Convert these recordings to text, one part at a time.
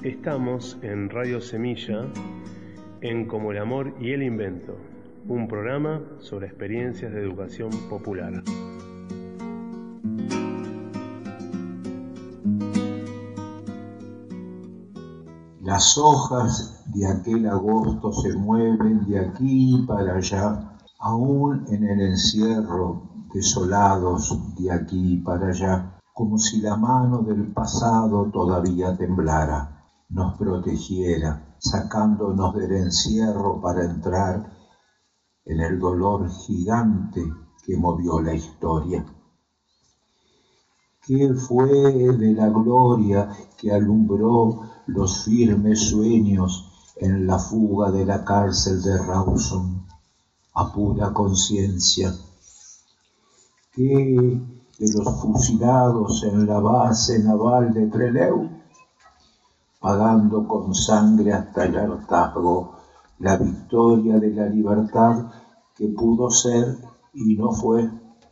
Estamos en Radio Semilla, en Como el Amor y el Invento, un programa sobre experiencias de educación popular. Las hojas de aquel agosto se mueven de aquí para allá, aún en el encierro, desolados de aquí para allá, como si la mano del pasado todavía temblara, nos protegiera, sacándonos del encierro para entrar en el dolor gigante que movió la historia. ¿Qué fue de la gloria que alumbró los firmes sueños en la fuga de la cárcel de Rawson a pura conciencia? ¿Qué de los fusilados en la base naval de Trelew, pagando con sangre hasta el hartazgo la victoria de la libertad que pudo ser y no fue?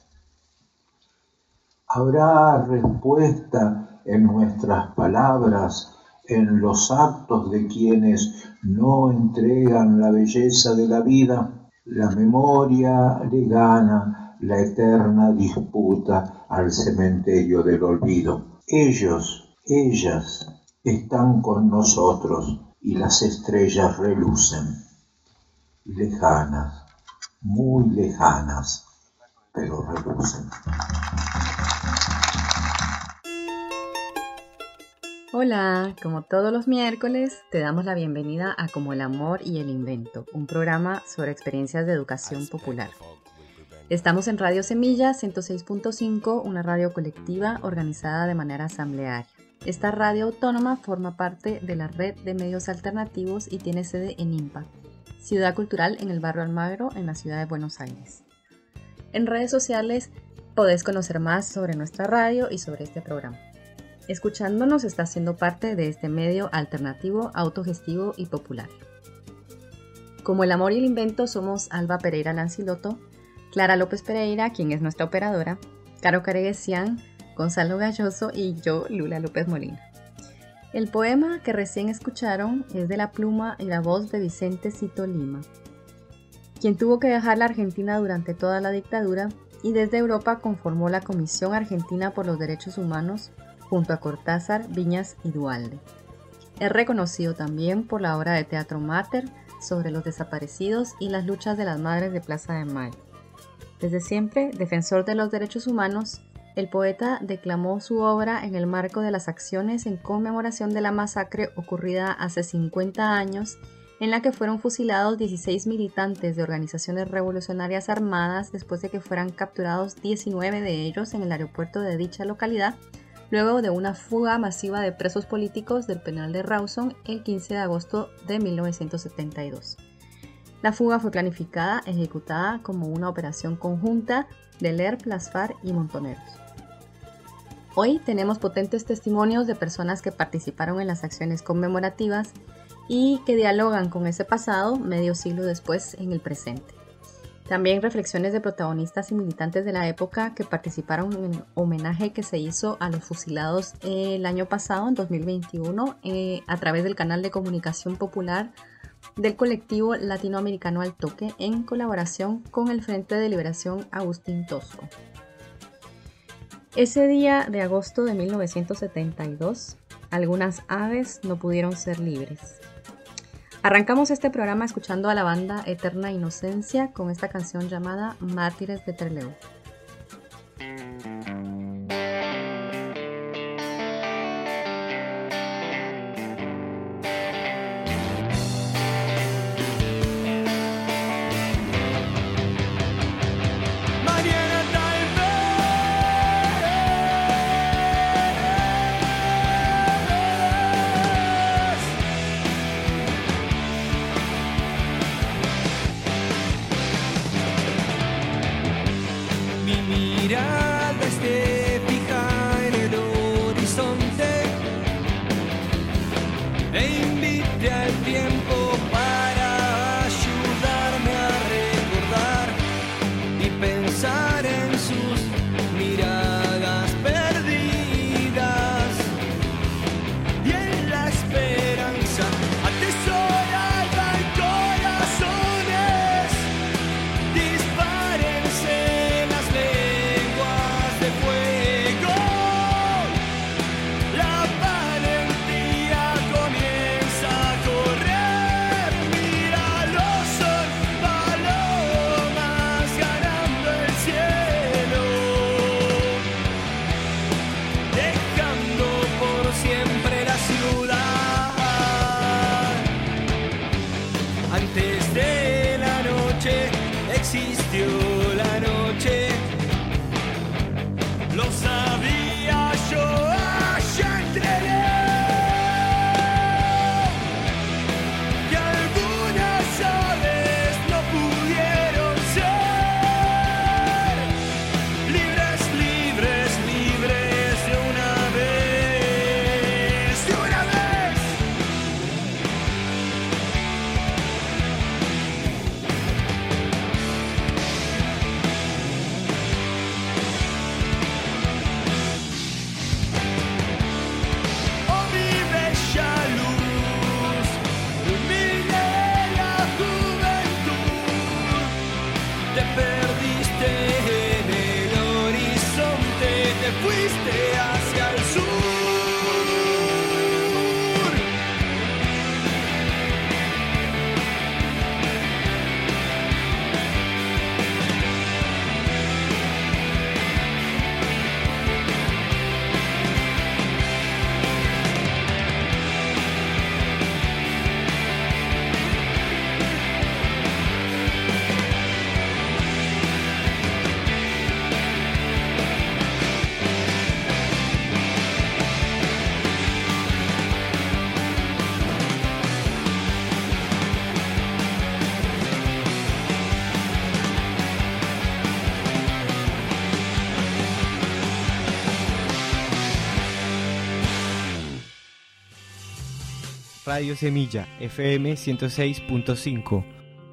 ¿Habrá respuesta en nuestras palabras, en los actos de quienes no entregan la belleza de la vida? La memoria le gana la eterna disputa al cementerio del olvido. Ellos, ellas, están con nosotros y las estrellas relucen, lejanas, muy lejanas, pero relucen. Hola, como todos los miércoles, te damos la bienvenida a Como el Amor y el Invento, un programa sobre experiencias de educación popular. Estamos en Radio Semilla 106.5, una radio colectiva organizada de manera asamblearia. Esta radio autónoma forma parte de la red de medios alternativos y tiene sede en IMPA, Ciudad Cultural en el barrio Almagro, en la ciudad de Buenos Aires. En redes sociales podés conocer más sobre nuestra radio y sobre este programa. Escuchándonos está siendo parte de este medio alternativo, autogestivo y popular. Como el Amor y el Invento somos Alba Pereira Lanciloto, Clara López Pereira, quien es nuestra operadora, Caro Careguesian, Gonzalo Galloso y yo, Lula López Molina. El poema que recién escucharon es de la pluma y la voz de Vicente Cito Lima, quien tuvo que dejar la Argentina durante toda la dictadura y desde Europa conformó la Comisión Argentina por los Derechos Humanos junto a Cortázar, Viñas y Duhalde. Es reconocido también por la obra de teatro Mater sobre los desaparecidos y las luchas de las madres de Plaza de Mayo. Desde siempre, defensor de los derechos humanos, el poeta declamó su obra en el marco de las acciones en conmemoración de la masacre ocurrida hace 50 años, en la que fueron fusilados 16 militantes de organizaciones revolucionarias armadas después de que fueran capturados 19 de ellos en el aeropuerto de dicha localidad, luego de una fuga masiva de presos políticos del penal de Rawson el 15 de agosto de 1972. La fuga fue planificada, ejecutada como una operación conjunta de LERP, las FARC y Montoneros. Hoy tenemos potentes testimonios de personas que participaron en las acciones conmemorativas y que dialogan con ese pasado medio siglo después en el presente. También reflexiones de protagonistas y militantes de la época que participaron en el homenaje que se hizo a los fusilados el año pasado, en 2021, a través del canal de comunicación popular del colectivo latinoamericano Al Toque, en colaboración con el Frente de Liberación Agustín Tosco. Ese día de agosto de 1972, algunas aves no pudieron ser libres. Arrancamos este programa escuchando a la banda Eterna Inocencia con esta canción llamada Mártires de Trelew. Mirada Radio Semilla, FM 106.5.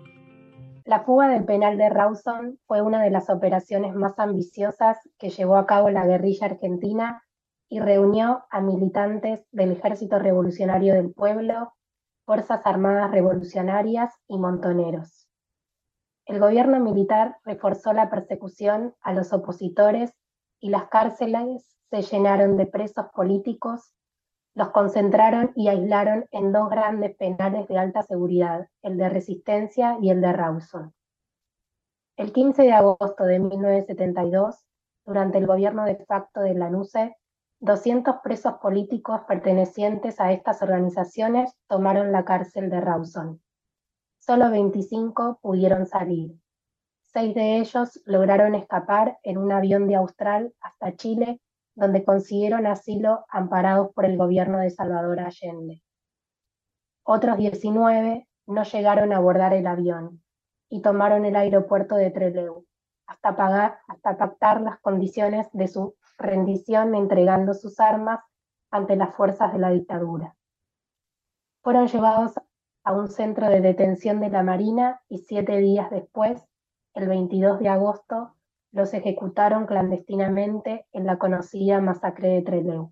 La fuga del penal de Rawson fue una de las operaciones más ambiciosas que llevó a cabo la guerrilla argentina y reunió a militantes del Ejército Revolucionario del Pueblo, Fuerzas Armadas Revolucionarias y montoneros. El gobierno militar reforzó la persecución a los opositores y las cárceles se llenaron de presos políticos. Los concentraron y aislaron en 2 grandes penales de alta seguridad, el de Resistencia y el de Rawson. El 15 de agosto de 1972, durante el gobierno de facto de Lanusse, 200 presos políticos pertenecientes a estas organizaciones tomaron la cárcel de Rawson. Solo 25 pudieron salir. 6 de ellos lograron escapar en un avión de Austral hasta Chile, donde consiguieron asilo amparados por el gobierno de Salvador Allende. Otros 19 no llegaron a abordar el avión y tomaron el aeropuerto de Trelew, hasta pactar las condiciones de su rendición entregando sus armas ante las fuerzas de la dictadura. Fueron llevados a un centro de detención de la Marina y 7 días después, el 22 de agosto, los ejecutaron clandestinamente en la conocida masacre de Trelew.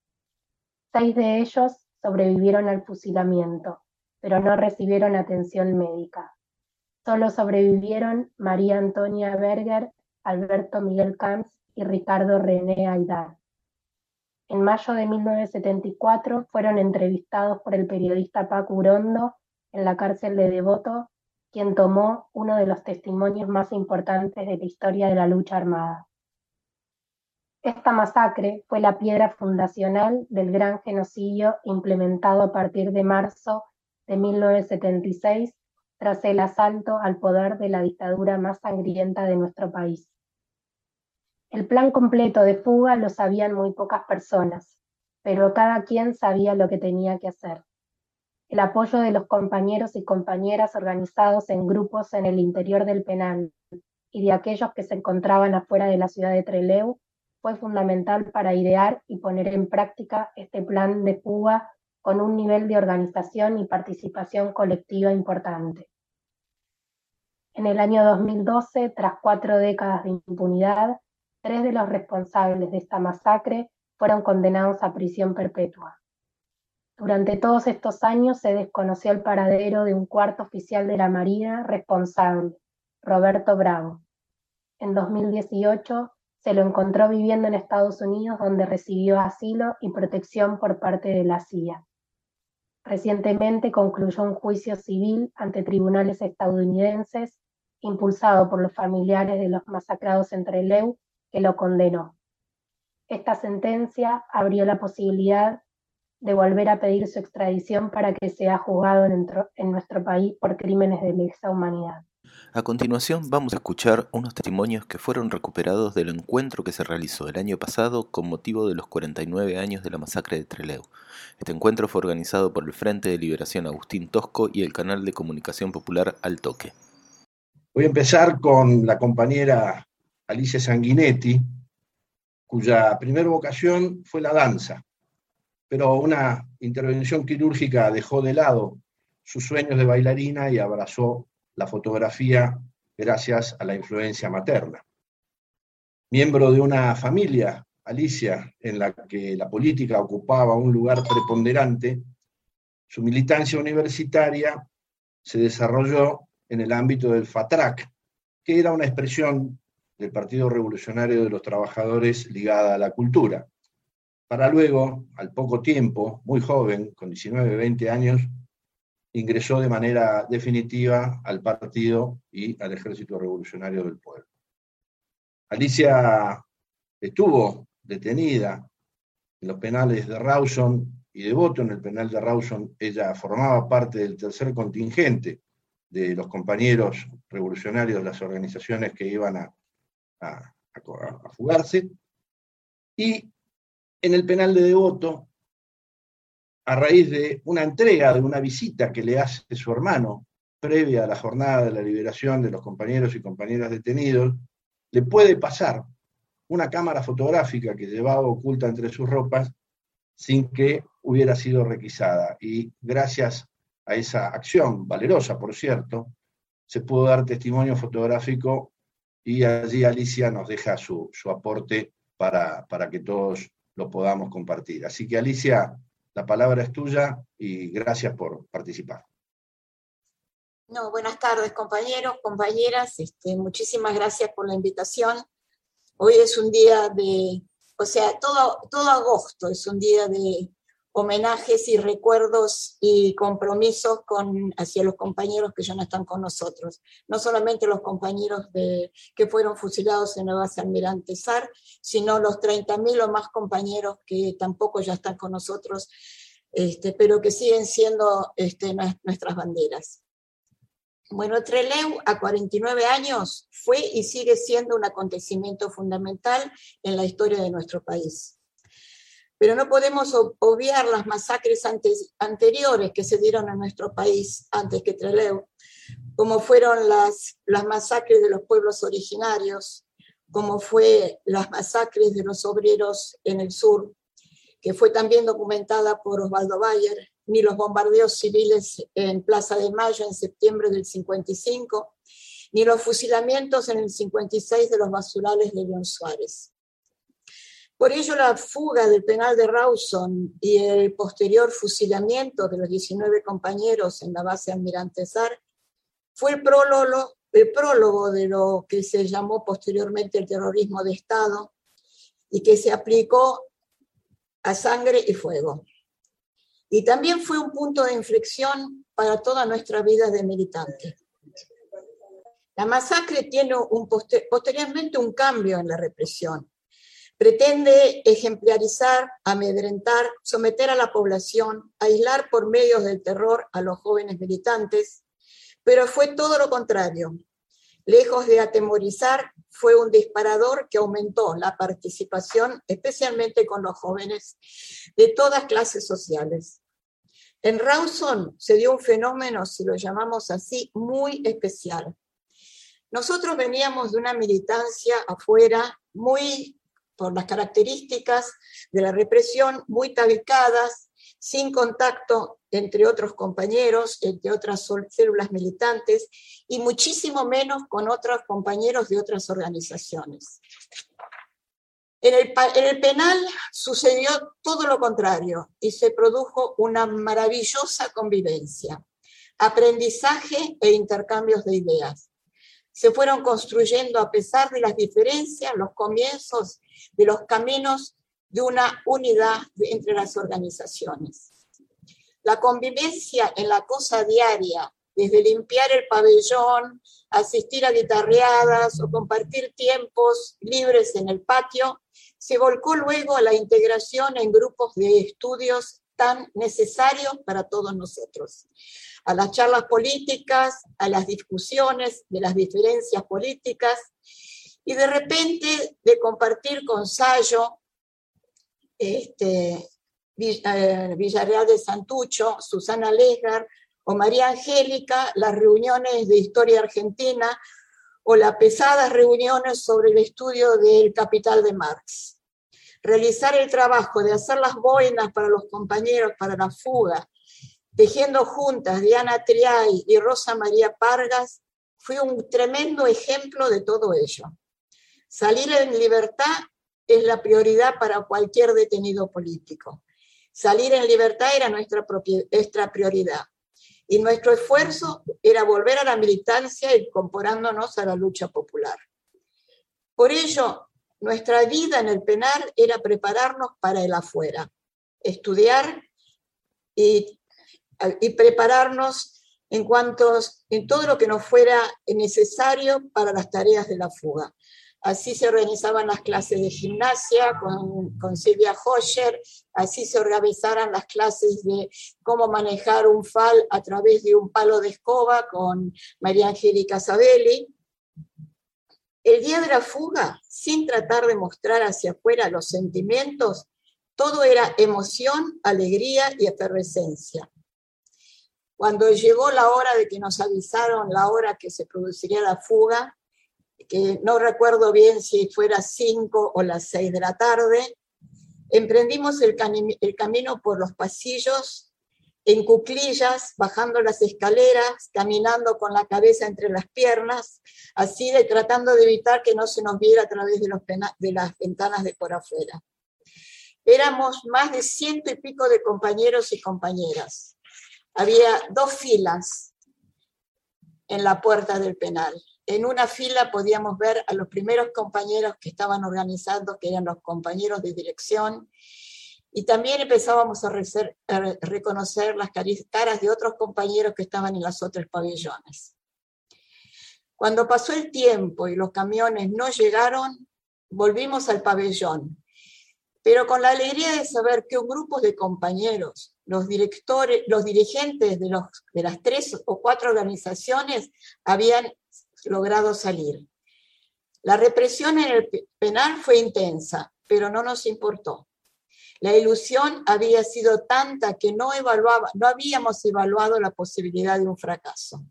6 de ellos sobrevivieron al fusilamiento, pero no recibieron atención médica. Solo sobrevivieron María Antonia Berger, Alberto Miguel Camps y Ricardo René Aydar. En mayo de 1974 fueron entrevistados por el periodista Paco Urondo en la cárcel de Devoto, quien tomó uno de los testimonios más importantes de la historia de la lucha armada. Esta masacre fue la piedra fundacional del gran genocidio implementado a partir de marzo de 1976 tras el asalto al poder de la dictadura más sangrienta de nuestro país. El plan completo de fuga lo sabían muy pocas personas, pero cada quien sabía lo que tenía que hacer. El apoyo de los compañeros y compañeras organizados en grupos en el interior del penal y de aquellos que se encontraban afuera de la ciudad de Trelew fue fundamental para idear y poner en práctica este plan de fuga con un nivel de organización y participación colectiva importante. En el año 2012, tras 4 décadas de impunidad, 3 de los responsables de esta masacre fueron condenados a prisión perpetua. Durante todos estos años se desconoció el paradero de un 4º oficial de la Marina responsable, Roberto Bravo. En 2018 se lo encontró viviendo en Estados Unidos, donde recibió asilo y protección por parte de la CIA. Recientemente concluyó un juicio civil ante tribunales estadounidenses, impulsado por los familiares de los masacrados en Trelew, que lo condenó. Esta sentencia abrió la posibilidad de volver a pedir su extradición para que sea juzgado en nuestro país por crímenes de lesa humanidad. A continuación vamos a escuchar unos testimonios que fueron recuperados del encuentro que se realizó el año pasado con motivo de los 49 años de la masacre de Trelew. Este encuentro fue organizado por el Frente de Liberación Agustín Tosco y el canal de comunicación popular Al Toque. Voy a empezar con la compañera Alicia Sanguinetti, cuya primera vocación fue la danza, pero una intervención quirúrgica dejó de lado sus sueños de bailarina y abrazó la fotografía gracias a la influencia materna. Miembro de una familia, Alicia, en la que la política ocupaba un lugar preponderante, su militancia universitaria se desarrolló en el ámbito del FATRAC, que era una expresión del Partido Revolucionario de los Trabajadores ligada a la cultura, para luego, al poco tiempo, muy joven, con 19, 20 años, ingresó de manera definitiva al partido y al Ejército Revolucionario del Pueblo. Alicia estuvo detenida en los penales de Rawson y Devoto. En el penal de Rawson ella formaba parte del tercer contingente de los compañeros revolucionarios de las organizaciones que iban a fugarse. Y en el penal de Devoto, a raíz de una entrega, de una visita que le hace su hermano, previa a la jornada de la liberación de los compañeros y compañeras detenidos, le puede pasar una cámara fotográfica que llevaba oculta entre sus ropas, sin que hubiera sido requisada. Y gracias a esa acción, valerosa por cierto, se pudo dar testimonio fotográfico y allí Alicia nos deja su aporte para que todos lo podamos compartir. Así que Alicia, la palabra es tuya y gracias por participar. No, buenas tardes compañeros, compañeras, muchísimas gracias por la invitación. Hoy es un día todo agosto es un día de homenajes y recuerdos y compromisos hacia los compañeros que ya no están con nosotros. No solamente los compañeros que fueron fusilados en la base Almirante Sar, sino los 30.000 o más compañeros que tampoco ya están con nosotros, pero que siguen siendo nuestras banderas. Bueno, Trelew a 49 años fue y sigue siendo un acontecimiento fundamental en la historia de nuestro país. Pero no podemos obviar las masacres anteriores que se dieron en nuestro país antes que Trelew, como fueron las masacres de los pueblos originarios, como fue las masacres de los obreros en el sur, que fue también documentada por Osvaldo Bayer, ni los bombardeos civiles en Plaza de Mayo en septiembre del 55, ni los fusilamientos en el 56 de los basurales de León Suárez. Por ello, la fuga del penal de Rawson y el posterior fusilamiento de los 19 compañeros en la base Almirante Sar fue el prólogo de lo que se llamó posteriormente el terrorismo de Estado y que se aplicó a sangre y fuego. Y también fue un punto de inflexión para toda nuestra vida de militante. La masacre tiene posteriormente un cambio en la represión. Pretende ejemplarizar, amedrentar, someter a la población, aislar por medios del terror a los jóvenes militantes, pero fue todo lo contrario. Lejos de atemorizar, fue un disparador que aumentó la participación, especialmente con los jóvenes de todas clases sociales. En Rawson se dio un fenómeno, si lo llamamos así, muy especial. Nosotros veníamos de una militancia afuera, por las características de la represión, muy tabicadas, sin contacto entre otros compañeros, entre otras células militantes, y muchísimo menos con otros compañeros de otras organizaciones. En el penal sucedió todo lo contrario y se produjo una maravillosa convivencia, aprendizaje e intercambios de ideas. Se fueron construyendo, a pesar de las diferencias, los comienzos de los caminos de una unidad entre las organizaciones. La convivencia en la cosa diaria, desde limpiar el pabellón, asistir a guitarreadas o compartir tiempos libres en el patio, se volcó luego a la integración en grupos de estudios tan necesarios para todos nosotros, a las charlas políticas, a las discusiones de las diferencias políticas, y de repente de compartir con Sayo, Villarreal de Santucho, Susana Lesgar o María Angélica, las reuniones de historia argentina o las pesadas reuniones sobre el estudio del Capital de Marx. Realizar el trabajo de hacer las boinas para los compañeros para la fuga, tejiendo juntas Diana Triay y Rosa María Pargas, fue un tremendo ejemplo de todo ello. Salir en libertad es la prioridad para cualquier detenido político. Salir en libertad era nuestra prioridad. Y nuestro esfuerzo era volver a la militancia incorporándonos a la lucha popular. Por ello, nuestra vida en el penal era prepararnos para el afuera, estudiar y prepararnos en todo lo que nos fuera necesario para las tareas de la fuga. Así se organizaban las clases de gimnasia con Silvia Hoyer, así se organizaran las clases de cómo manejar un fal a través de un palo de escoba con María Angélica Sabelli. El día de la fuga, sin tratar de mostrar hacia afuera los sentimientos, todo era emoción, alegría y efervescencia. Cuando llegó la hora de que nos avisaron la hora que se produciría la fuga, que no recuerdo bien si fuera 5 o las 6 de la tarde, Emprendimos el camino por los pasillos, en cuclillas, bajando las escaleras, caminando con la cabeza entre las piernas, así tratando de evitar que no se nos viera a través de las ventanas de por afuera. Éramos más de 100 y pico de compañeros y compañeras. Había 2 filas en la puerta del penal. En una fila podíamos ver a los primeros compañeros que estaban organizando, que eran los compañeros de dirección, y también empezábamos a reconocer las caras de otros compañeros que estaban en los otros pabellones. Cuando pasó el tiempo y los camiones no llegaron, volvimos al pabellón, pero con la alegría de saber que un grupo de compañeros, los dirigentes de las 3 o 4 organizaciones habían logrado salir. La represión en el penal fue intensa, pero no nos importó. La ilusión había sido tanta que no habíamos evaluado la posibilidad de un fracaso.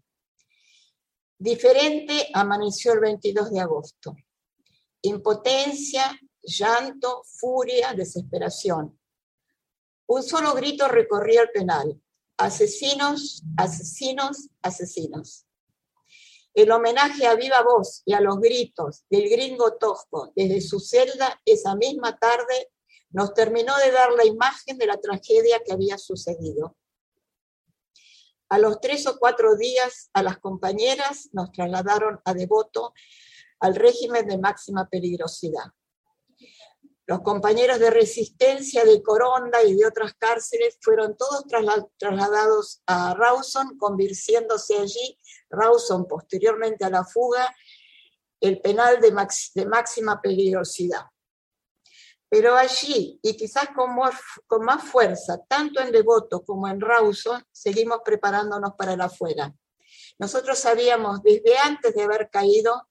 Diferente amaneció el 22 de agosto. Impotencia, llanto, furia, desesperación. Un solo grito recorría el penal: asesinos, asesinos, asesinos. El homenaje a viva voz y a los gritos del gringo Tosco desde su celda esa misma tarde nos terminó de dar la imagen de la tragedia que había sucedido. A los 3 o 4 días, a las compañeras nos trasladaron a Devoto al régimen de máxima peligrosidad. Los compañeros de resistencia de Coronda y de otras cárceles fueron todos trasladados a Rawson, convirtiéndose allí, Rawson posteriormente a la fuga, el penal de máxima peligrosidad. Pero allí, y quizás con más fuerza, tanto en Devoto como en Rawson, seguimos preparándonos para el afuera. Nosotros sabíamos desde antes de haber caído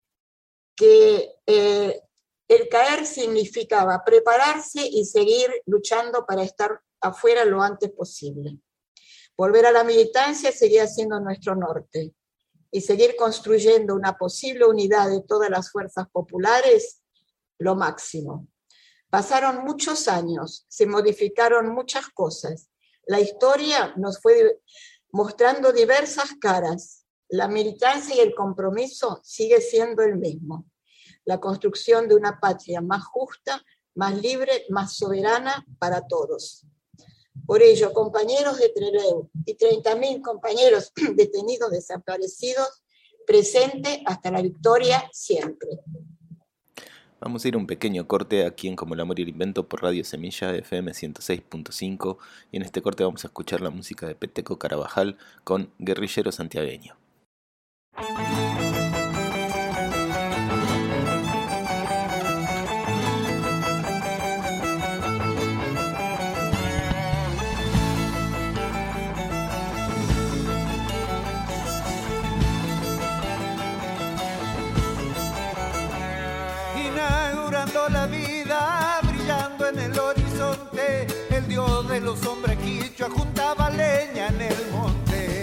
que el caer significaba prepararse y seguir luchando para estar afuera lo antes posible. Volver a la militancia seguía siendo nuestro norte, y seguir construyendo una posible unidad de todas las fuerzas populares, lo máximo. Pasaron muchos años, se modificaron muchas cosas. La historia nos fue mostrando diversas caras. La militancia y el compromiso sigue siendo el mismo. La construcción de una patria más justa, más libre, más soberana para todos. Por ello, compañeros de Trelew y 30.000 compañeros detenidos desaparecidos, presente hasta la victoria siempre. Vamos a ir a un pequeño corte aquí en Como el Amor y el Invento por Radio Semilla FM 106.5, y en este corte vamos a escuchar la música de Peteco Carabajal con Guerrillero Santiagueño. La vida brillando en el horizonte, el dios de los hombres quichua juntaba leña en el monte.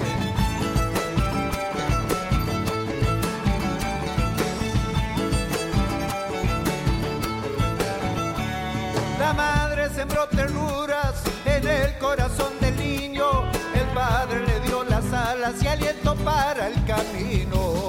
La madre sembró ternuras en el corazón del niño, el padre le dio las alas y aliento para el camino.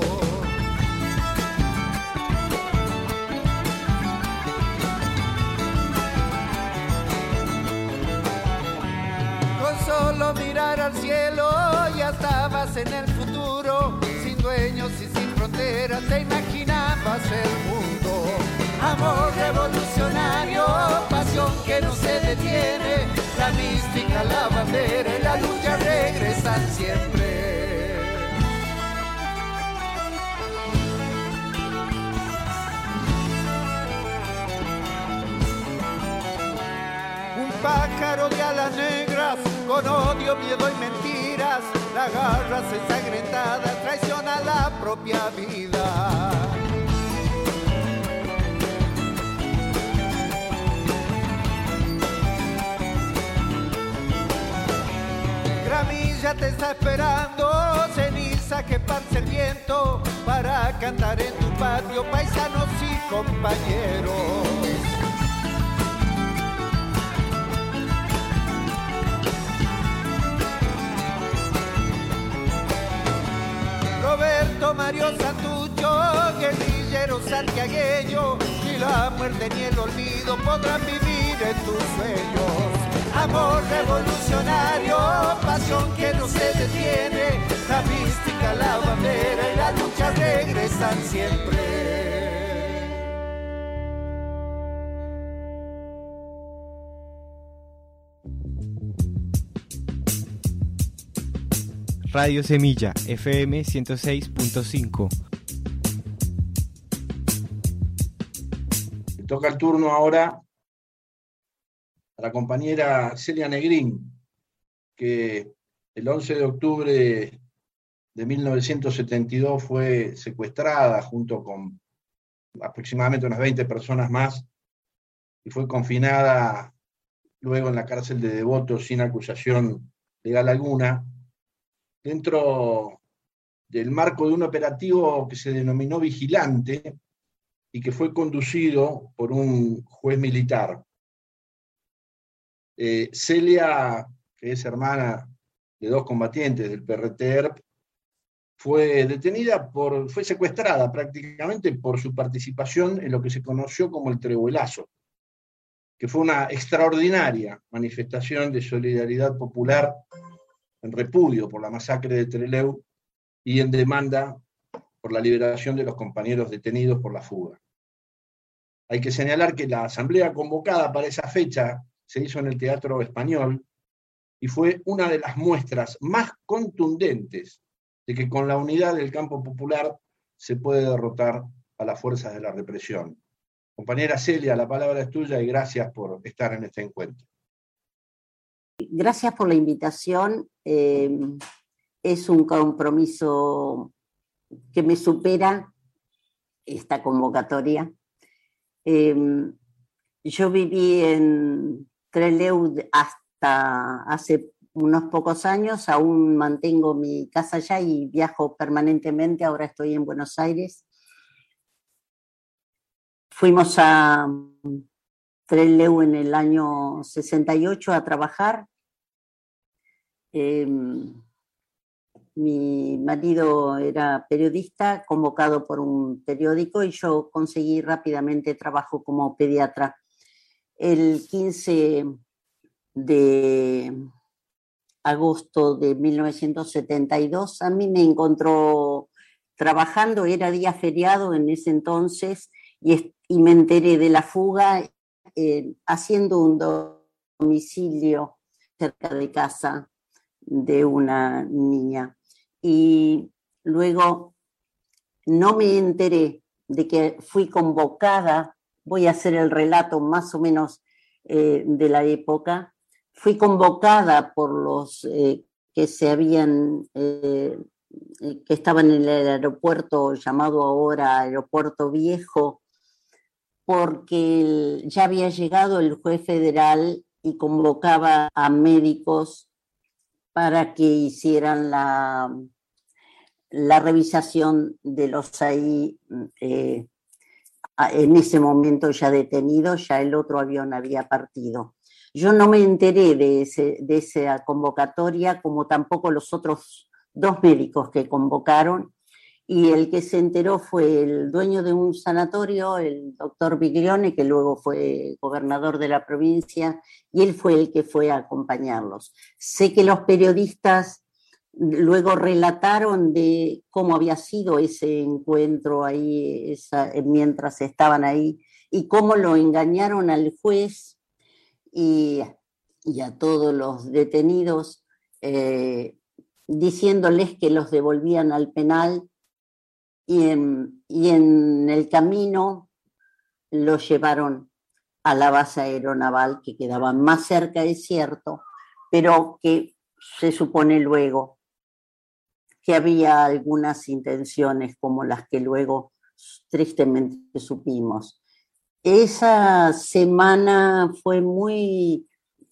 Solo mirar al cielo, ya estabas en el futuro, sin dueños y sin fronteras, te imaginabas el mundo. Amor revolucionario, pasión que no se detiene, la mística, la bandera y la lucha regresan siempre. Un pájaro de alas negras, con odio, miedo y mentiras, la garra ensangrentada traiciona la propia vida. Gramilla te está esperando, ceniza que parte el viento, para cantar en tu patio, paisanos y compañeros. malagueño, ni la muerte ni el olvido podrán vivir en tus sueños. Amor revolucionario, pasión que no se detiene, la mística, la bandera y la lucha regresan siempre. Radio Semilla, FM 106.5. Le toca el turno ahora a la compañera Celia Negrín, que el 11 de octubre de 1972 fue secuestrada junto con aproximadamente unas 20 personas más y fue confinada luego en la cárcel de Devoto sin acusación legal alguna, dentro del marco de un operativo que se denominó Vigilante y que fue conducido por un juez militar. Celia, que es hermana de dos combatientes del PRT-ERP, fue secuestrada prácticamente por su participación en lo que se conoció como el Trehuelazo, que fue una extraordinaria manifestación de solidaridad popular en repudio por la masacre de Trelew y en demanda por la liberación de los compañeros detenidos por la fuga. Hay que señalar que la asamblea convocada para esa fecha se hizo en el Teatro Español y fue una de las muestras más contundentes de que con la unidad del campo popular se puede derrotar a las fuerzas de la represión. Compañera Celia, la palabra es tuya y gracias por estar en este encuentro. Gracias por la invitación. Es un compromiso que me supera esta convocatoria. Yo viví en Trelew hasta hace unos pocos años, aún mantengo mi casa allá y viajo permanentemente, ahora estoy en Buenos Aires. Fuimos a Trelew en el año 68 a trabajar. Mi marido era periodista, convocado por un periódico, y yo conseguí rápidamente trabajo como pediatra. El 15 de agosto de 1972 a mí me encontró trabajando, era día feriado en ese entonces, y me enteré de la fuga haciendo un domicilio cerca de casa de una niña. Y luego no me enteré de que fui convocada, voy a hacer el relato más o menos de la época, fui convocada por los que estaban en el aeropuerto llamado ahora Aeropuerto Viejo, porque ya había llegado el juez federal y convocaba a médicos para que hicieran la revisación de los ahí, en ese momento ya detenidos, ya el otro avión había partido. Yo no me enteré de esa convocatoria, como tampoco los otros dos médicos que convocaron, y el que se enteró fue el dueño de un sanatorio, el doctor Biglione, que luego fue gobernador de la provincia, y él fue el que fue a acompañarlos. Sé que los periodistas luego relataron de cómo había sido ese encuentro ahí, mientras estaban ahí, y cómo lo engañaron al juez y a todos los detenidos, diciéndoles que los devolvían al penal, y en el camino los llevaron a la base aeronaval, que quedaba más cerca, es cierto, pero que se supone luego que había algunas intenciones como las que luego tristemente supimos. Esa semana fue muy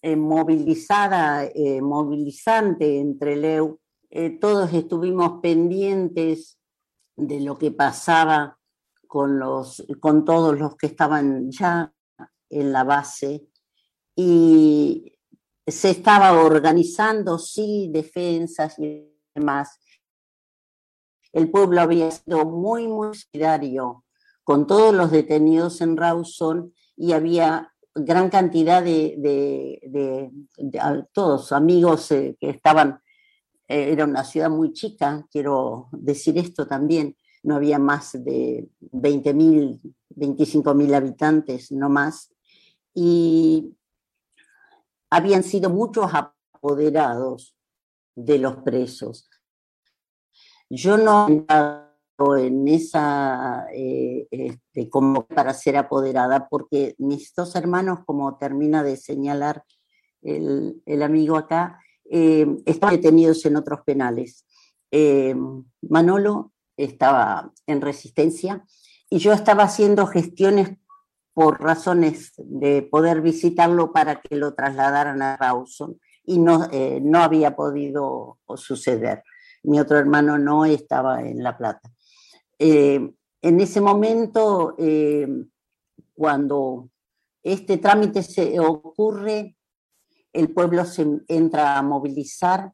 movilizante en Trelew. Todos estuvimos pendientes de lo que pasaba con todos los que estaban ya en la base, y se estaba organizando, sí, defensas y demás. El pueblo había sido muy, muy solidario con todos los detenidos en Rawson, y había gran cantidad de todos amigos que estaban, era una ciudad muy chica, quiero decir esto también, no había más de 20.000, 25.000 habitantes, no más, y habían sido muchos apoderados de los presos. Yo no he entrado en esa como para ser apoderada, porque mis dos hermanos, como termina de señalar el amigo acá, estaban detenidos en otros penales. Manolo estaba en Resistencia y yo estaba haciendo gestiones por razones de poder visitarlo para que lo trasladaran a Rawson, y no había podido suceder. Mi otro hermano no estaba en La Plata. En ese momento, cuando este trámite se ocurre, el pueblo se entra a movilizar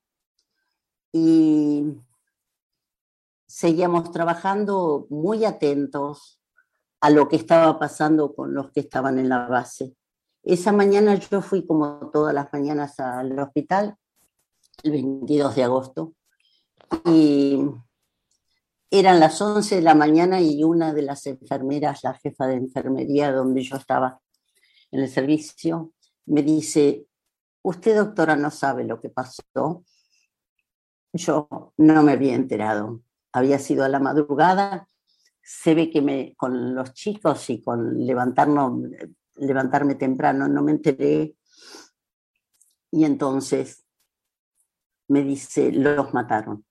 y seguíamos trabajando muy atentos a lo que estaba pasando con los que estaban en la base. Esa mañana yo fui, como todas las mañanas, al hospital, el 22 de agosto, y eran las 11 de la mañana y una de las enfermeras, la jefa de enfermería donde yo estaba en el servicio, me dice: usted, doctora, no sabe lo que pasó. Yo no me había enterado. Había sido a la madrugada. Se ve que con los chicos y con levantarme temprano no me enteré. Y entonces me dice: los mataron.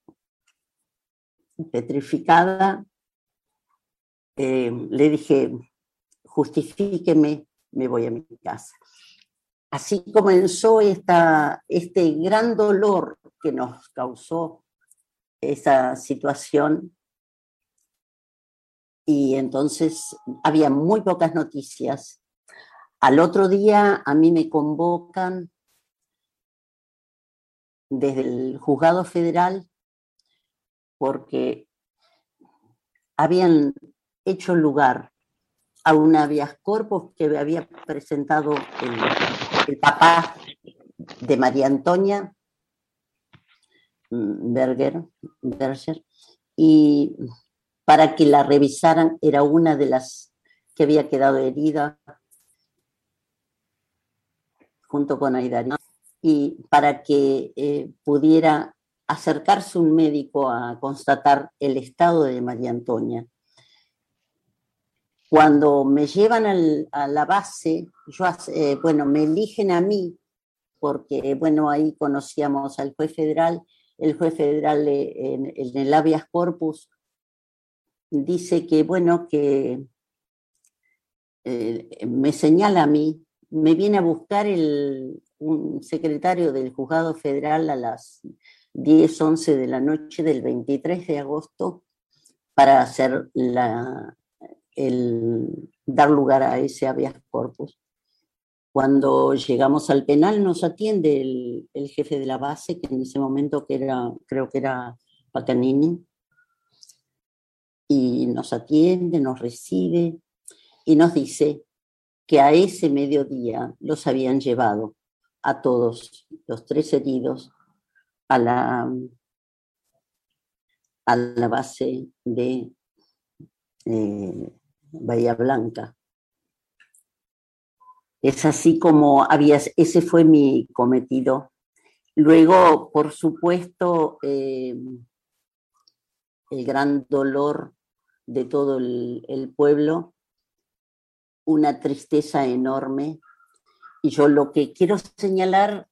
Petrificada, le dije: justifíqueme, me voy a mi casa. Así comenzó este gran dolor que nos causó esa situación, y entonces había muy pocas noticias. Al otro día a mí me convocan desde el juzgado federal porque habían hecho lugar a un habeas corpus que había presentado el papá de María Antonia Berger, y para que la revisaran. Era una de las que había quedado herida junto con Aidari, y para que pudiera acercarse un médico a constatar el estado de María Antonia. Cuando me llevan a la base, me eligen a mí, porque ahí conocíamos al juez federal. El juez federal en el habeas corpus dice que me señala a mí, me viene a buscar un secretario del juzgado federal a las 10, 11 de la noche del 23 de agosto para hacer dar lugar a ese habeas corpus. Cuando llegamos al penal nos atiende el jefe de la base, que en ese momento creo que era Pacanini, y nos atiende, nos recibe y nos dice que a ese mediodía los habían llevado a todos los 3 heridos a la base de Bahía Blanca. Es así como ese fue mi cometido. Luego, por supuesto, el gran dolor de todo el pueblo, una tristeza enorme. Y yo lo que quiero señalar,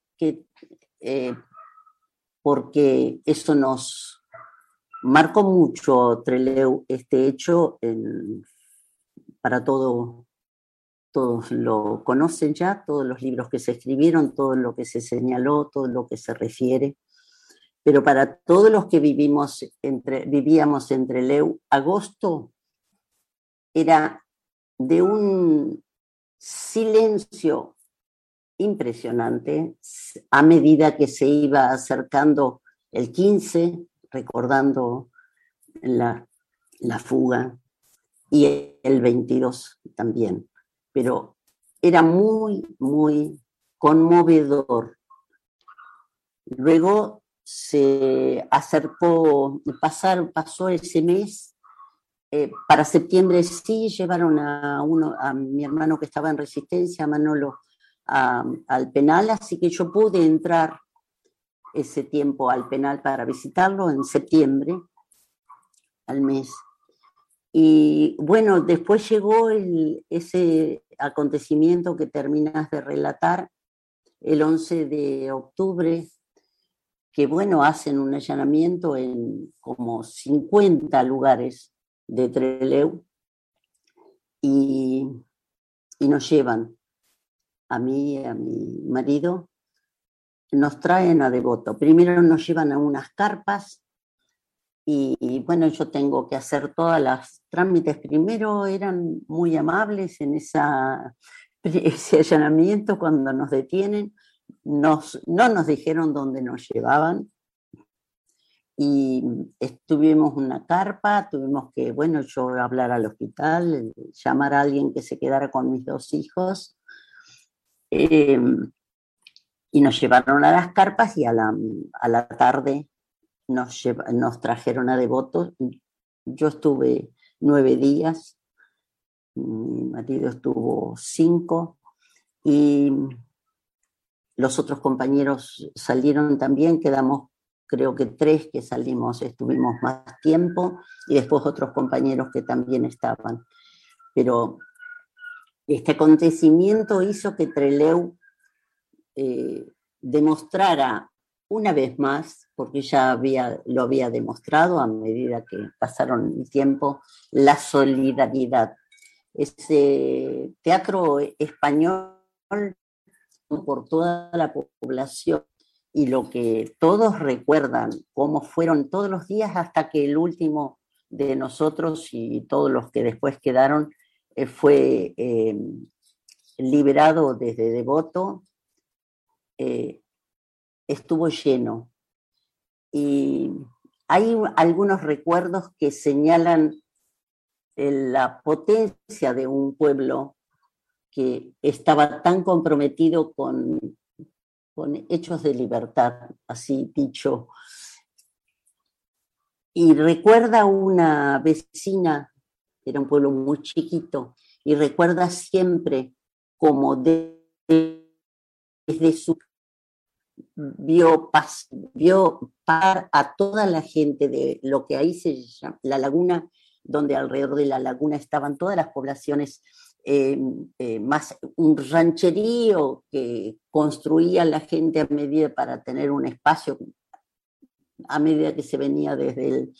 porque eso nos marcó mucho, Trelew, este hecho, para todos lo conocen ya, todos los libros que se escribieron, todo lo que se señaló, todo lo que se refiere, pero para todos los que vivíamos en Trelew, agosto era de un silencio impresionante a medida que se iba acercando el 15, recordando la fuga, y el 22 también. Pero era muy, muy conmovedor. Luego se acercó, pasó ese mes. Para septiembre sí llevaron a mi hermano que estaba en Resistencia, a Manolo, al penal, así que yo pude entrar ese tiempo al penal para visitarlo en septiembre, al mes. Y bueno, después llegó ese acontecimiento que terminas de relatar, el 11 de octubre, que bueno, hacen un allanamiento en como 50 lugares de Trelew y nos llevan a mí y a mi marido, nos traen a Devoto. Primero nos llevan a unas carpas y bueno, yo tengo que hacer todas las trámites. Primero eran muy amables en ese allanamiento cuando nos detienen. No nos dijeron dónde nos llevaban y tuvimos una carpa, tuvimos que, bueno, yo hablar al hospital, llamar a alguien que se quedara con mis 2 hijos, y nos llevaron a las carpas y a la tarde nos trajeron a Devoto. Yo estuve 9 días, mi marido estuvo 5 y los otros compañeros salieron también, quedamos creo que 3 que salimos, estuvimos más tiempo, y después otros compañeros que también estaban. Pero este acontecimiento hizo que Trelew demostrara una vez más, porque ya lo había demostrado a medida que pasaron el tiempo, la solidaridad. Ese teatro español por toda la población, y lo que todos recuerdan, cómo fueron todos los días hasta que el último de nosotros y todos los que después quedaron fue liberado desde Devoto, estuvo lleno. Y hay algunos recuerdos que señalan la potencia de un pueblo que estaba tan comprometido con hechos de libertad, así dicho. Y recuerda una vecina, era un pueblo muy chiquito, y recuerda siempre como desde su vio par a toda la gente de lo que ahí se llama la laguna, donde alrededor de la laguna estaban todas las poblaciones, más un rancherío que construía la gente a medida para tener un espacio a medida que se venía del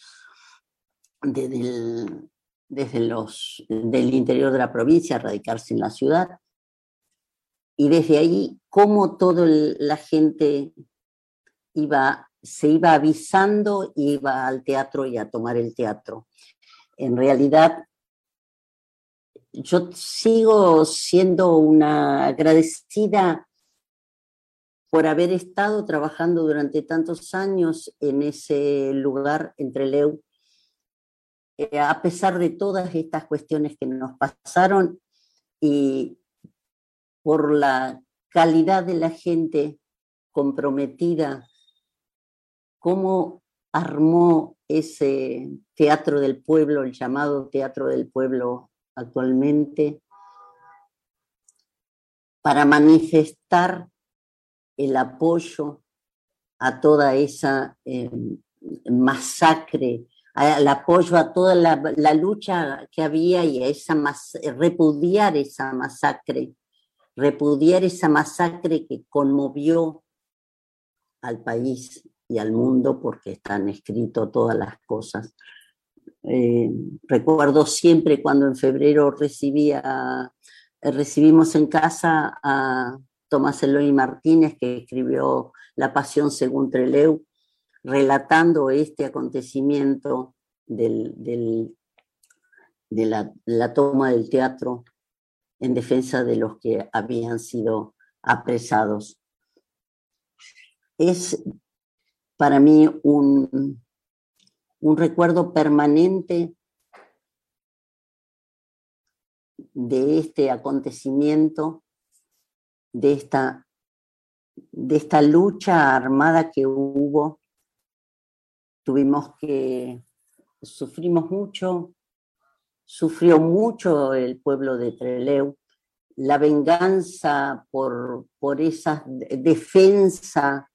interior de la provincia a radicarse en la ciudad. Y desde ahí, cómo toda la gente se iba avisando, iba al teatro y a tomar el teatro. En realidad, yo sigo siendo una agradecida por haber estado trabajando durante tantos años en ese lugar, en Trelew, a pesar de todas estas cuestiones que nos pasaron, y por la calidad de la gente comprometida, cómo armó ese teatro del pueblo, el llamado teatro del pueblo actualmente, para manifestar el apoyo a toda esa masacre, al apoyo a toda la lucha que había, y a repudiar esa masacre que conmovió al país y al mundo, porque están escritas todas las cosas. Recuerdo siempre cuando en febrero recibimos en casa a Tomás Eloy Martínez, que escribió La Pasión según Trelew, relatando este acontecimiento de la toma del teatro en defensa de los que habían sido apresados. Es para mí un recuerdo permanente de este acontecimiento, de esta lucha armada que hubo. Sufrimos mucho, sufrió mucho el pueblo de Trelew. La venganza por esa defensa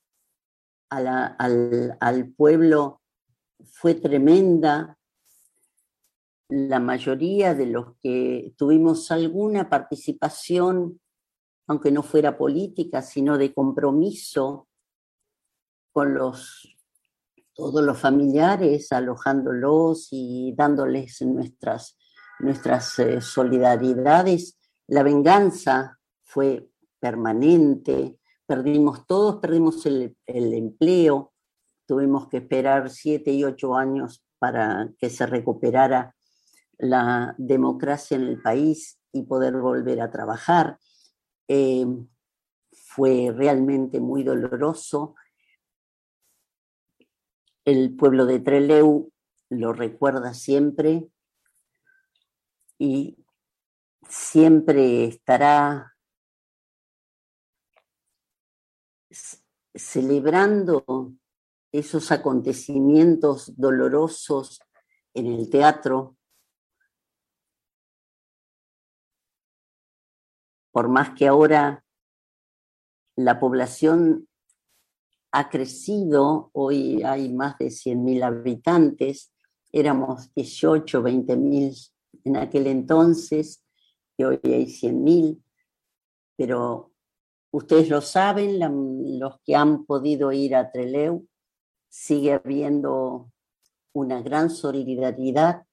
al pueblo fue tremenda. La mayoría de los que tuvimos alguna participación, aunque no fuera política, sino de compromiso con todos los familiares, alojándolos y dándoles nuestras solidaridades. La venganza fue permanente, todos perdimos el empleo, tuvimos que esperar 7 y 8 años para que se recuperara la democracia en el país y poder volver a trabajar. Fue realmente muy doloroso. El pueblo de Trelew lo recuerda siempre y siempre estará celebrando esos acontecimientos dolorosos en el teatro. Por más que ahora la población ha crecido, hoy hay más de 100.000 habitantes, éramos 18, 20.000 en aquel entonces, y hoy hay 100.000, pero ustedes lo saben, los que han podido ir a Trelew, sigue habiendo una gran solidaridad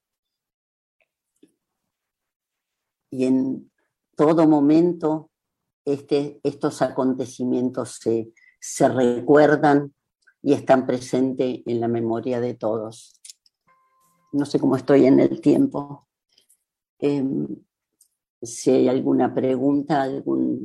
y en todo momento estos acontecimientos se recuerdan y están presentes en la memoria de todos. No sé cómo estoy en el tiempo. Si hay alguna pregunta, a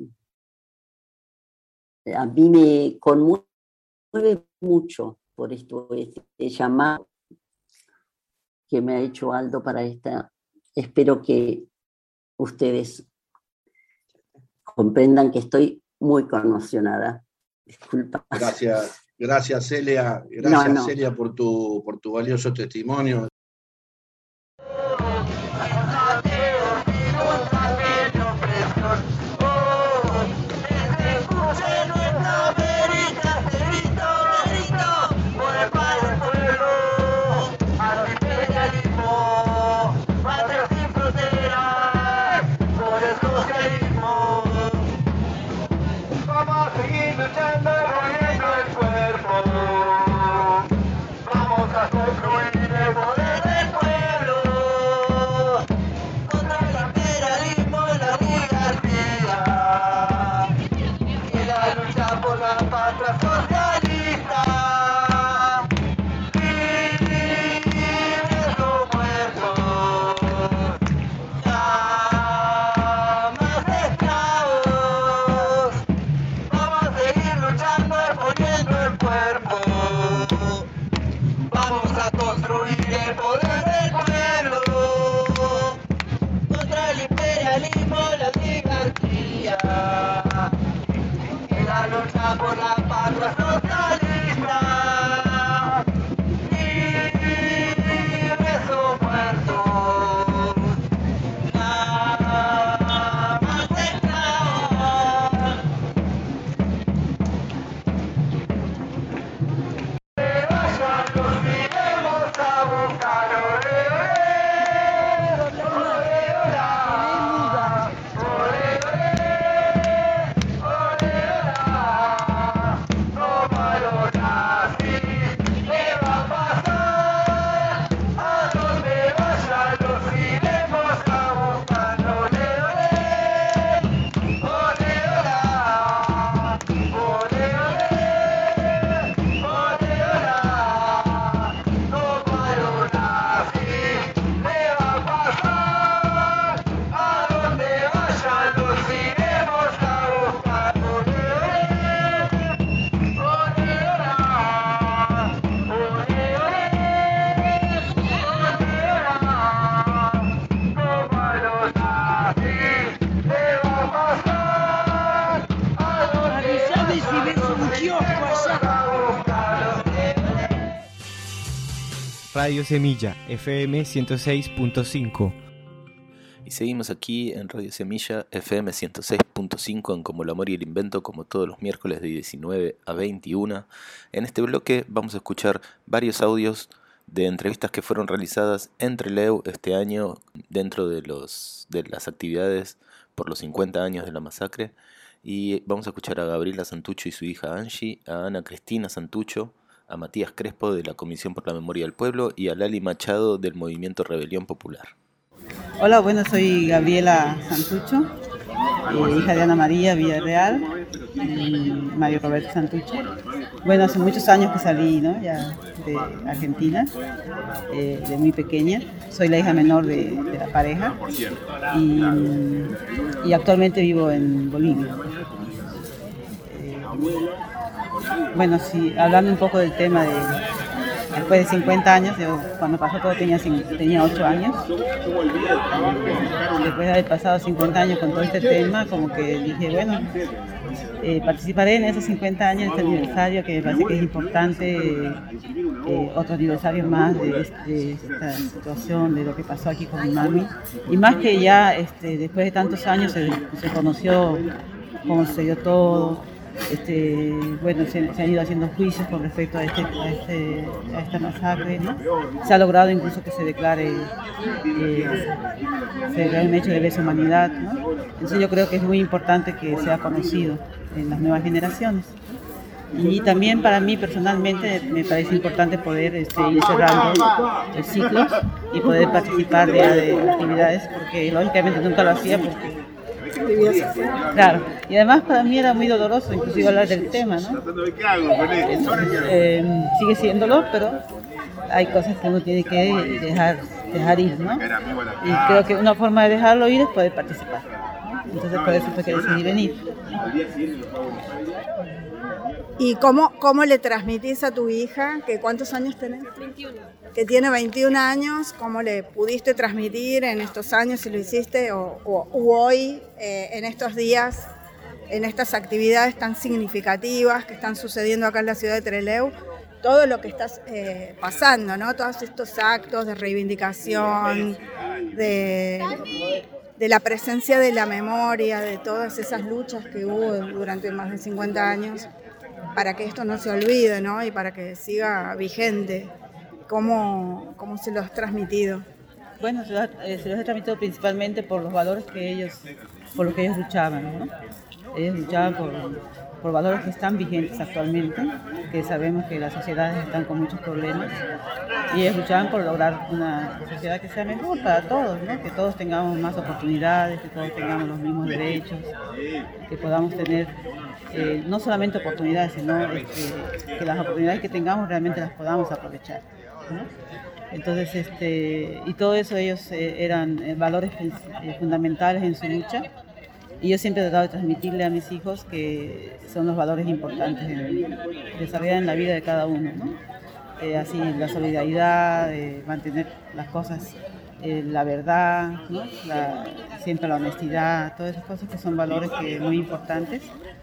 mí me conmueve mucho por este llamado que me ha hecho Aldo para esta. Espero que ustedes comprendan que estoy muy conmocionada. Disculpa. Gracias Celia, Celia por tu valioso testimonio. Por la patria socialista libre su puerto, nada más esclavos. Vayan los iremos a buscar ¿Sabes si ves un kiosco allá? Radio Semilla, FM 106.5. Y seguimos aquí en Radio Semilla, FM 106.5 en Como el Amor y el Invento, como todos los miércoles de 19 a 21. En este bloque vamos a escuchar varios audios de entrevistas que fueron realizadas en Trelew este año dentro de las actividades por los 50 años de la masacre. Y vamos a escuchar a Gabriela Santucho y su hija Angie, a Ana Cristina Santucho, a Matías Crespo de la Comisión por la Memoria del Pueblo y a Lali Machado del Movimiento Rebelión Popular. Hola, bueno, soy Gabriela Santucho, hija de Ana María Villarreal y Mario Roberto Santucho. Bueno, hace muchos años que salí, ¿no? Ya de Argentina, de muy pequeña. Soy la hija menor de la pareja y actualmente vivo en Bolivia. Bueno, sí, hablando un poco del tema de después de 50 años, yo cuando pasó todo tenía 8 años. Después de haber pasado 50 años con todo este tema, como que dije, bueno, participaré en esos 50 años, este aniversario, que me parece que es importante, otro aniversario más de esta situación, de lo que pasó aquí con mi mami. Y más que ya después de tantos años se conoció cómo se dio todo. Bueno, se han ido haciendo juicios con respecto a esta masacre, ¿no? Se ha logrado incluso que se declare un hecho de lesa humanidad, ¿no? Entonces yo creo que es muy importante que sea conocido en las nuevas generaciones. Y también para mí personalmente me parece importante poder ir cerrando ciclos y poder participar de actividades, porque lógicamente nunca lo hacía porque claro, y además para mí era muy doloroso inclusive hablar del tema, ¿no? Sigue siéndolo, pero hay cosas que uno tiene que dejar ir, ¿no? Y creo que una forma de dejarlo ir es poder participar, ¿no? Entonces por eso fue que decidí venir. ¿Y cómo le transmitís a tu hija, que cuántos años tenés? 21. Que tiene 21 años, ¿cómo le pudiste transmitir en estos años, si lo hiciste, o hoy, en estos días, en estas actividades tan significativas que están sucediendo acá en la ciudad de Trelew, todo lo que está pasando, ¿no? Todos estos actos de reivindicación, de la presencia de la memoria, de todas esas luchas que hubo durante más de 50 años, para que esto no se olvide, ¿no? Y para que siga vigente. ¿Cómo se lo has transmitido? Bueno, se los he transmitido principalmente por los valores por los que ellos luchaban, ¿no? Ellos luchaban por valores que están vigentes actualmente, que sabemos que las sociedades están con muchos problemas, y ellos luchaban por lograr una sociedad que sea mejor para todos, ¿no? Que todos tengamos más oportunidades, que todos tengamos los mismos derechos, que podamos tener no solamente oportunidades, sino que las oportunidades que tengamos realmente las podamos aprovechar, ¿no? Entonces, y todo eso ellos eran valores fundamentales en su lucha. Y yo siempre he tratado de transmitirle a mis hijos que son los valores importantes en desarrollar en la vida de cada uno, ¿no? Así la solidaridad, mantener las cosas, la verdad, ¿no? Siempre la honestidad, todas esas cosas que son valores muy importantes.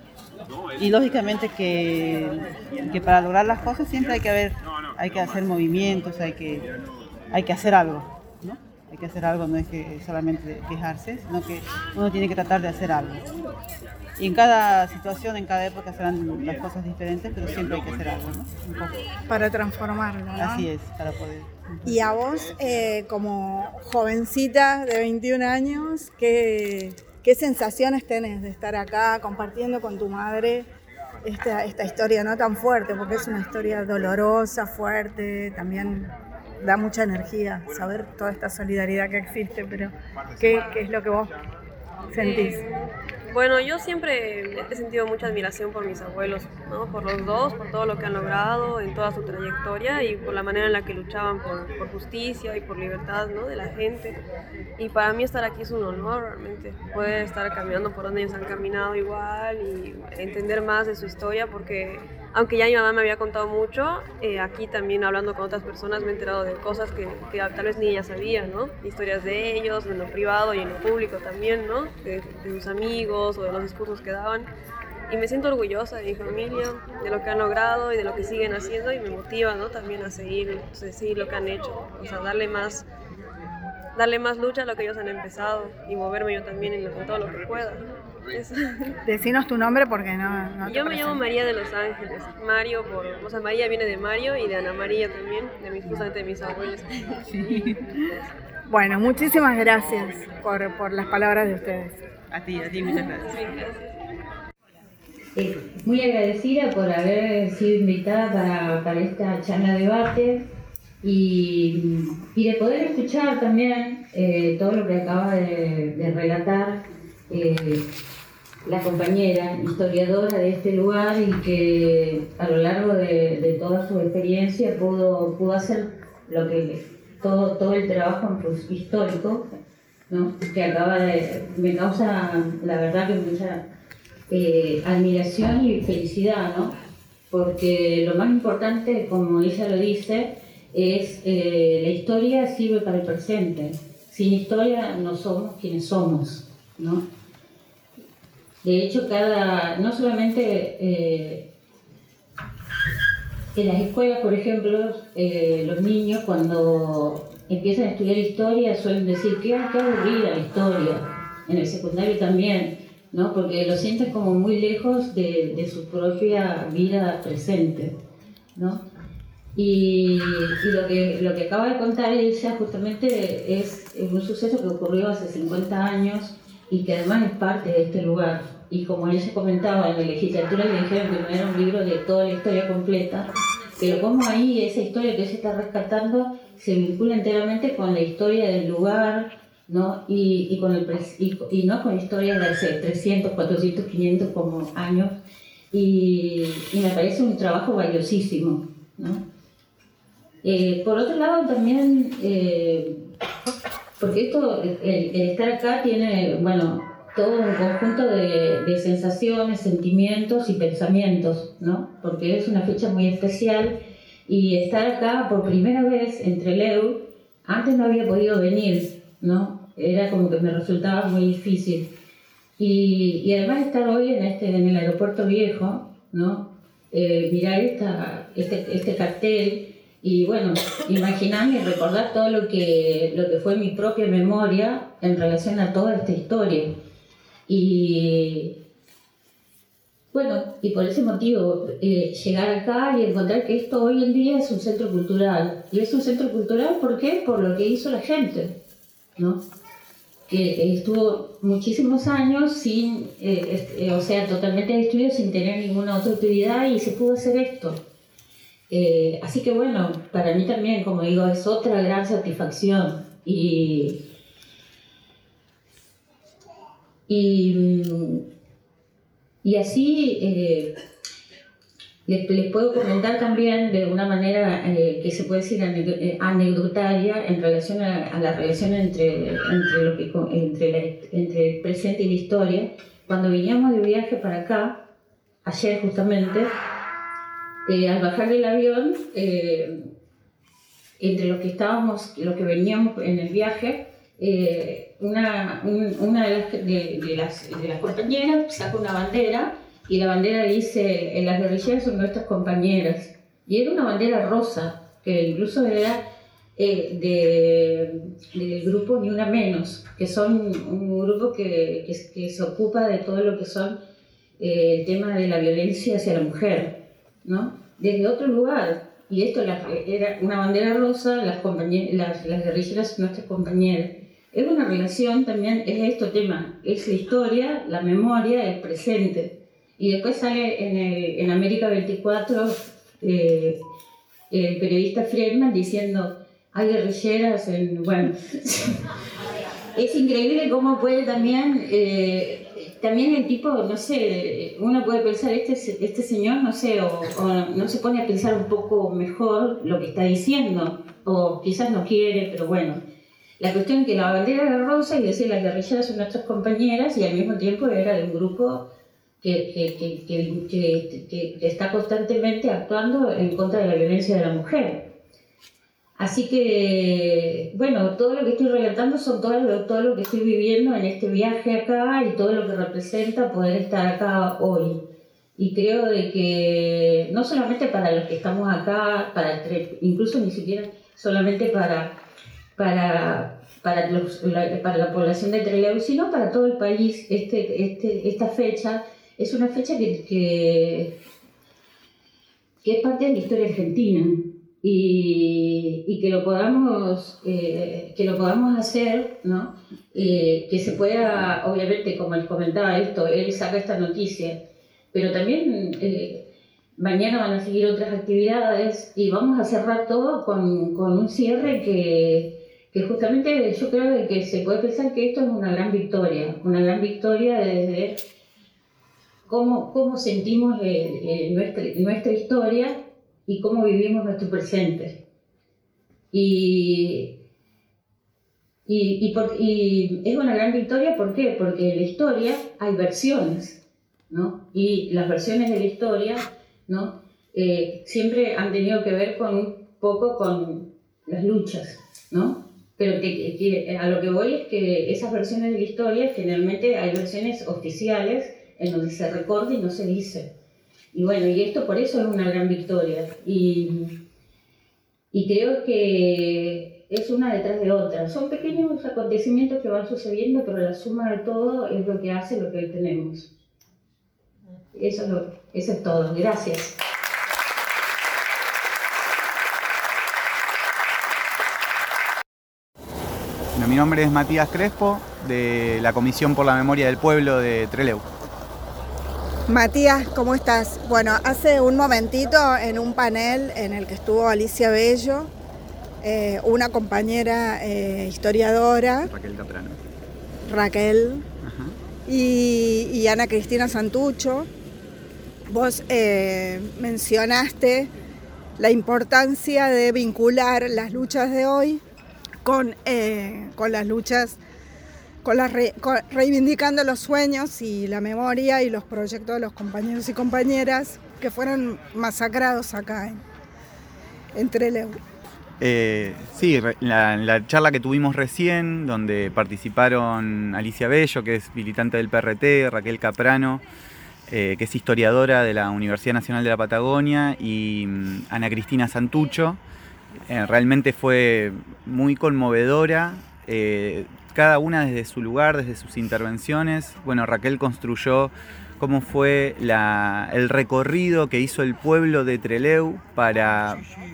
Y lógicamente que para lograr las cosas siempre hay que hacer movimientos, hay que hacer algo, ¿no? Hay que hacer algo, no es que solamente quejarse, sino que uno tiene que tratar de hacer algo. Y en cada situación, en cada época serán las cosas diferentes, pero siempre hay que hacer algo, ¿no? Un poco. Para transformarlo, ¿no? Así es, para poder. Y a vos, como jovencita de 21 años, ¿qué sensaciones tenés de estar acá compartiendo con tu madre esta historia no tan fuerte? Porque es una historia dolorosa, fuerte, también da mucha energía saber toda esta solidaridad que existe, pero ¿qué es lo que vos sentís? Bueno, yo siempre he sentido mucha admiración por mis abuelos, ¿no? Por los dos, por todo lo que han logrado en toda su trayectoria y por la manera en la que luchaban por justicia y por libertad, ¿no? De la gente. Y para mí estar aquí es un honor realmente, poder estar caminando por donde ellos han caminado igual y entender más de su historia, porque aunque ya mi mamá me había contado mucho, aquí también hablando con otras personas me he enterado de cosas que tal vez ni ella sabía, ¿no? Historias de ellos, en lo privado y en lo público también, ¿no? De sus amigos o de los discursos que daban. y me siento orgullosa de mi familia, de lo que han logrado y de lo que siguen haciendo, y me motiva, ¿no?, también a seguir lo que han hecho, o sea, darle más lucha a lo que ellos han empezado y moverme yo también en todo lo que pueda. Decinos tu nombre porque no Yo me llamo María de Los Ángeles. Mario, María viene de Mario y de Ana María también, justamente de mis abuelos. Sí. Bueno, muchísimas gracias por las palabras de ustedes. A ti, muchas gracias. Sí, gracias. Muy agradecida por haber sido invitada para esta charla debate y de poder escuchar también todo lo que acaba de relatar la compañera historiadora de este lugar, y que a lo largo de toda su experiencia pudo hacer todo el trabajo histórico, ¿no?, que me causa la verdad que mucha admiración y felicidad, ¿no?, porque lo más importante, como ella lo dice, es la historia sirve para el presente. Sin historia no somos quienes somos, ¿no? De hecho, no solamente en las escuelas, por ejemplo, los niños cuando empiezan a estudiar historia suelen decir qué aburrida la historia. En el secundario también, ¿no?, porque lo sienten como muy lejos de su propia vida presente, ¿no? Y lo que acaba de contar ella justamente es un suceso que ocurrió hace 50 años y que además es parte de este lugar. Y como ella comentaba, en la legislatura le dijeron que no era un libro de toda la historia completa, pero como ahí esa historia que ella está rescatando se vincula enteramente con la historia del lugar, ¿no?, y no con historias de hace 300, 400, 500 como años, y me parece un trabajo valiosísimo, ¿no? Por otro lado también, porque el estar acá tiene, todo un conjunto de sensaciones, sentimientos y pensamientos, ¿no?, porque es una fecha muy especial, y estar acá por primera vez en Trelew, antes no había podido venir, ¿no?, era como que me resultaba muy difícil, y además estar hoy en el aeropuerto viejo, ¿no?, mirar este cartel. Y bueno, imaginarme y recordar todo lo que fue mi propia memoria en relación a toda esta historia. Y bueno, y por ese motivo llegar acá y encontrar que esto hoy en día es un centro cultural. Y es un centro cultural, ¿por qué? Por lo que hizo la gente, ¿no? Que estuvo muchísimos años totalmente destruido, sin tener ninguna otra utilidad, y se pudo hacer esto. Así que bueno, para mí también, como digo, es otra gran satisfacción, y así les puedo comentar también de una manera que se puede decir anecdotaria en relación a la relación entre el presente y la historia. Cuando veníamos de viaje para acá, ayer justamente, al bajar del avión, entre los que veníamos en el viaje, una de las compañeras saca una bandera, y la bandera dice: las guerrilleras son nuestras compañeras. Y era una bandera rosa, que incluso era del grupo Ni Una Menos, que son un grupo que se ocupa de todo lo que son el tema de la violencia hacia la mujer, ¿no?, desde otro lugar. Y esto era una bandera rosa, las guerrilleras son nuestras compañeras. Es una relación también, es esto tema, es la historia, la memoria, el presente. Y después sale en América 24 el periodista Friedman diciendo: hay guerrilleras bueno. Es increíble cómo puede también el tipo, no sé, uno puede pensar, este señor, no sé, o no se pone a pensar un poco mejor lo que está diciendo, o quizás no quiere, pero bueno. La cuestión es que la bandera era rosa y decía: las guerrilleras son nuestras compañeras, y al mismo tiempo era de un grupo que está constantemente actuando en contra de la violencia de la mujer. Así que, bueno, todo lo que estoy relatando son todo lo que estoy viviendo en este viaje acá, y todo lo que representa poder estar acá hoy. Y creo de que no solamente para los que estamos acá, incluso ni siquiera solamente para la población de Trelew, sino para todo el país, esta fecha es una fecha que es parte de la historia argentina y que lo podamos hacer, ¿no? Que se pueda, obviamente, como él comentaba esto, él saca esta noticia, pero también mañana van a seguir otras actividades y vamos a cerrar todo con un cierre que justamente yo creo que se puede pensar que esto es una gran victoria desde cómo sentimos nuestra historia y cómo vivimos nuestro presente. Y es una gran victoria, ¿por qué? Porque en la historia hay versiones, ¿no? Y las versiones de la historia, ¿no? Siempre han tenido que ver un poco con las luchas, ¿no? Pero a lo que voy es que esas versiones de la historia, generalmente hay versiones oficiales en donde se recorda y no se dice. Y bueno, y esto por eso es una gran victoria. Y creo que es una detrás de otra. Son pequeños acontecimientos que van sucediendo, pero la suma de todo es lo que hace lo que hoy tenemos. Eso es todo. Gracias. Bueno, mi nombre es Matías Crespo, de la Comisión por la Memoria del Pueblo de Trelew. Matías, ¿cómo estás? Bueno, hace un momentito en un panel en el que estuvo Alicia Bello, una compañera historiadora, Raquel Caprano. Raquel, y Ana Cristina Santucho. Vos mencionaste la importancia de vincular las luchas de hoy con las luchas, reivindicando los sueños y la memoria y los proyectos de los compañeros y compañeras que fueron masacrados acá en Trelew. Sí, la charla que tuvimos recién, donde participaron Alicia Bello, que es militante del PRT, Raquel Caprano, que es historiadora de la Universidad Nacional de la Patagonia, y Ana Cristina Santucho, realmente fue muy conmovedora, cada una desde su lugar, desde sus intervenciones. Bueno, Raquel construyó cómo fue el recorrido que hizo el pueblo de Trelew para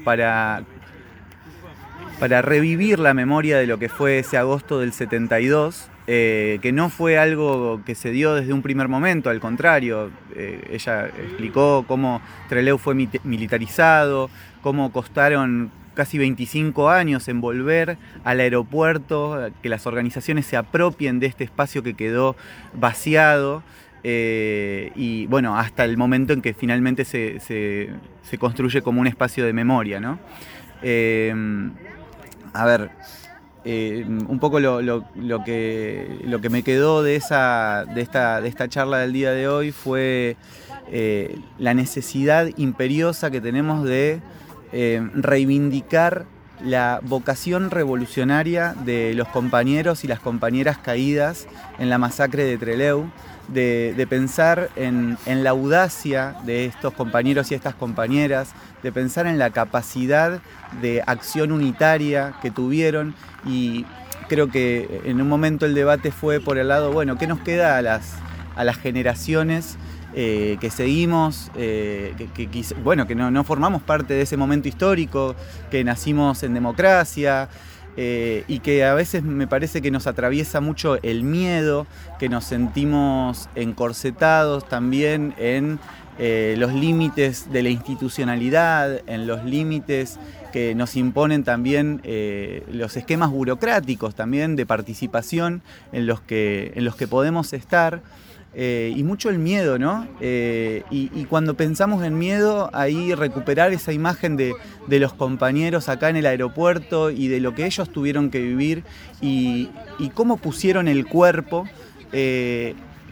revivir la memoria de lo que fue ese agosto del 72, que no fue algo que se dio desde un primer momento, al contrario, ella explicó cómo Trelew fue militarizado, cómo costaron casi 25 años en volver al aeropuerto, que las organizaciones se apropien de este espacio que quedó vaciado, y bueno, hasta el momento en que finalmente se construye como un espacio de memoria, ¿no? Un poco lo que me quedó de esta charla del día de hoy fue la necesidad imperiosa que tenemos de reivindicar la vocación revolucionaria de los compañeros y las compañeras caídas en la masacre de Trelew, de pensar en la audacia de estos compañeros y estas compañeras, de pensar en la capacidad de acción unitaria que tuvieron. Y creo que en un momento el debate fue por el lado, bueno, ¿qué nos queda a las generaciones que seguimos, que no formamos parte de ese momento histórico, que nacimos en democracia, y que a veces me parece que nos atraviesa mucho el miedo, que nos sentimos encorsetados también en los límites de la institucionalidad, en los límites que nos imponen también los esquemas burocráticos también de participación en los que podemos estar. Y mucho el miedo, ¿no? Y cuando pensamos en miedo, ahí recuperar esa imagen de los compañeros acá en el aeropuerto y de lo que ellos tuvieron que vivir y cómo pusieron el cuerpo,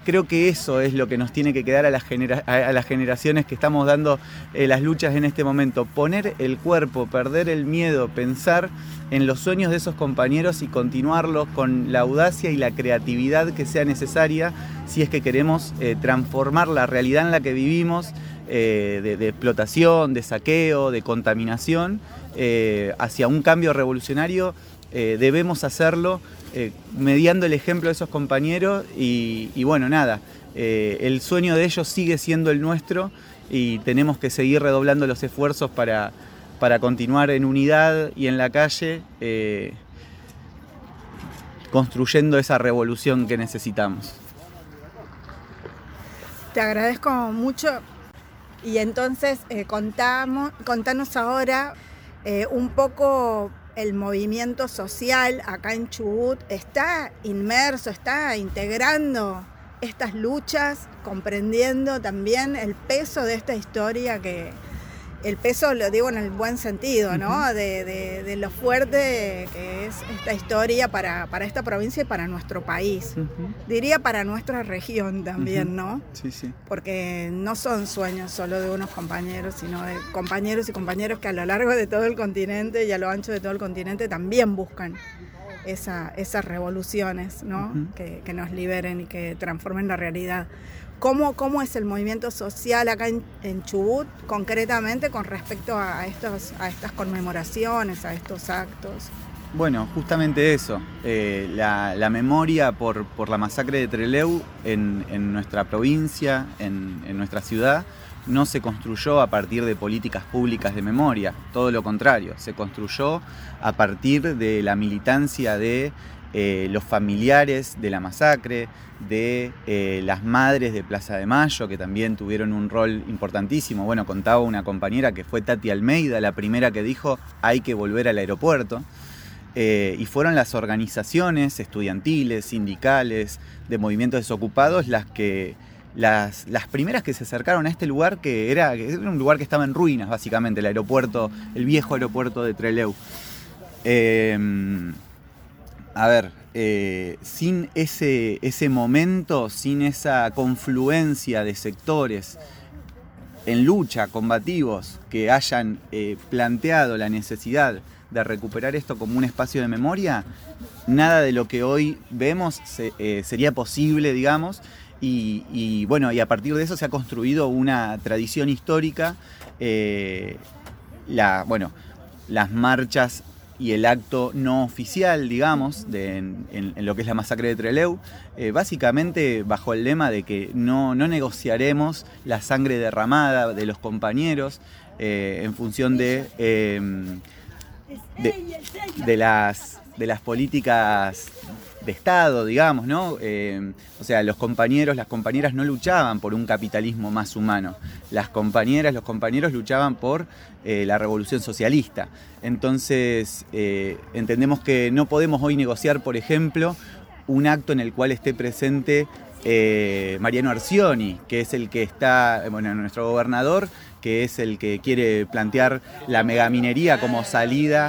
creo que eso es lo que nos tiene que quedar a las generaciones que estamos dando las luchas en este momento. Poner el cuerpo, perder el miedo, pensar en los sueños de esos compañeros y continuarlos con la audacia y la creatividad que sea necesaria si es que queremos transformar la realidad en la que vivimos, de explotación, de saqueo, de contaminación, hacia un cambio revolucionario. Debemos hacerlo mediando el ejemplo de esos compañeros y bueno, nada, el sueño de ellos sigue siendo el nuestro y tenemos que seguir redoblando los esfuerzos para continuar en unidad y en la calle, construyendo esa revolución que necesitamos. Te agradezco mucho y entonces contanos ahora un poco. El movimiento social acá en Chubut está inmerso, está integrando estas luchas, comprendiendo también el peso de esta historia, que el peso lo digo en el buen sentido, ¿no? Uh-huh. De lo fuerte que es esta historia para esta provincia y para nuestro país. Uh-huh. Diría para nuestra región también, uh-huh. ¿no? Sí, sí. Porque no son sueños solo de unos compañeros, sino de compañeros y compañeras que a lo largo de todo el continente y a lo ancho de todo el continente también buscan esas revoluciones, ¿no? Uh-huh. que nos liberen y que transformen la realidad. ¿Cómo es el movimiento social acá en Chubut, concretamente con respecto a estas conmemoraciones, a estos actos? Bueno, justamente eso, la memoria por la masacre de Trelew en nuestra provincia, en nuestra ciudad, no se construyó a partir de políticas públicas de memoria, todo lo contrario, se construyó a partir de la militancia de los familiares de la masacre, de las madres de Plaza de Mayo, que también tuvieron un rol importantísimo. Bueno, contaba una compañera que fue Tati Almeida, la primera que dijo hay que volver al aeropuerto. Y fueron las organizaciones estudiantiles, sindicales, de movimientos desocupados las primeras que se acercaron a este lugar, que era un lugar que estaba en ruinas, básicamente, el aeropuerto, el viejo aeropuerto de Trelew. Sin ese momento, sin esa confluencia de sectores en lucha, combativos, que hayan planteado la necesidad de recuperar esto como un espacio de memoria, nada de lo que hoy vemos sería posible, digamos, y a partir de eso se ha construido una tradición histórica, las marchas y el acto no oficial, digamos, en lo que es la masacre de Trelew, básicamente bajo el lema de que no negociaremos la sangre derramada de los compañeros en función de las políticas de Estado, digamos, ¿no? Los compañeros, las compañeras no luchaban por un capitalismo más humano. Las compañeras, los compañeros luchaban por la revolución socialista. Entonces, entendemos que no podemos hoy negociar, por ejemplo, un acto en el cual esté presente Mariano Arcioni, que es el que está, nuestro gobernador, que es el que quiere plantear la megaminería como salida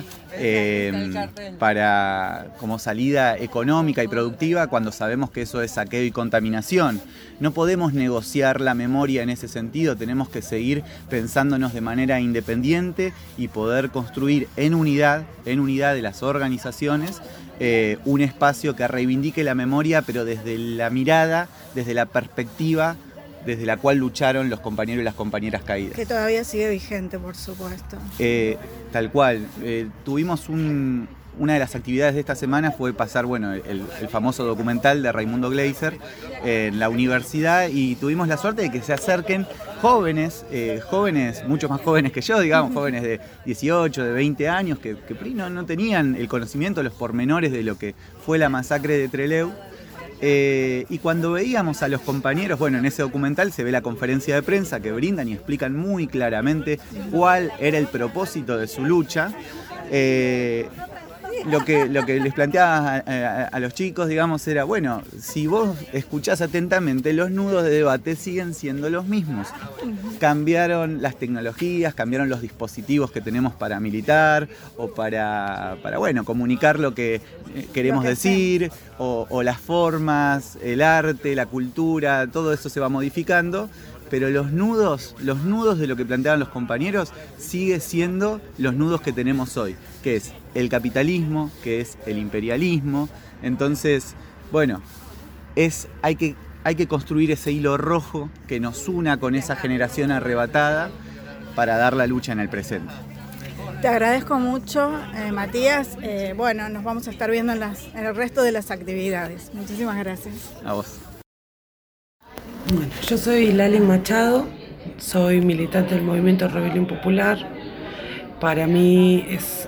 como salida económica y productiva, cuando sabemos que eso es saqueo y contaminación. No podemos negociar la memoria en ese sentido, tenemos que seguir pensándonos de manera independiente y poder construir en unidad de las organizaciones un espacio que reivindique la memoria, pero desde la mirada, desde la perspectiva desde la cual lucharon los compañeros y las compañeras caídas. Que todavía sigue vigente, por supuesto. Tal cual. Tuvimos una de las actividades de esta semana fue pasar el famoso documental de Raimundo Gleiser en la universidad, y tuvimos la suerte de que se acerquen jóvenes, mucho más jóvenes que yo, digamos, jóvenes de 18, de 20 años, que no tenían el conocimiento, los pormenores de lo que fue la masacre de Trelew. Y cuando veíamos a los compañeros, en ese documental se ve la conferencia de prensa que brindan y explican muy claramente cuál era el propósito de su lucha. lo que les planteaba a los chicos, digamos, era, bueno, si vos escuchás atentamente, los nudos de debate siguen siendo los mismos. Cambiaron las tecnologías, cambiaron los dispositivos que tenemos para militar o para bueno, comunicar lo que queremos decir, o las formas, el arte, la cultura, todo eso se va modificando. Pero los nudos de lo que planteaban los compañeros sigue siendo los nudos que tenemos hoy, que es el capitalismo, que es el imperialismo. Entonces, bueno, hay que construir ese hilo rojo que nos una con esa generación arrebatada para dar la lucha en el presente. Te agradezco mucho, Matías. Bueno, nos vamos a estar viendo en el resto de las actividades. Muchísimas gracias. A vos. Bueno, yo soy Lali Machado, soy militante del Movimiento Rebelión Popular. Para mí es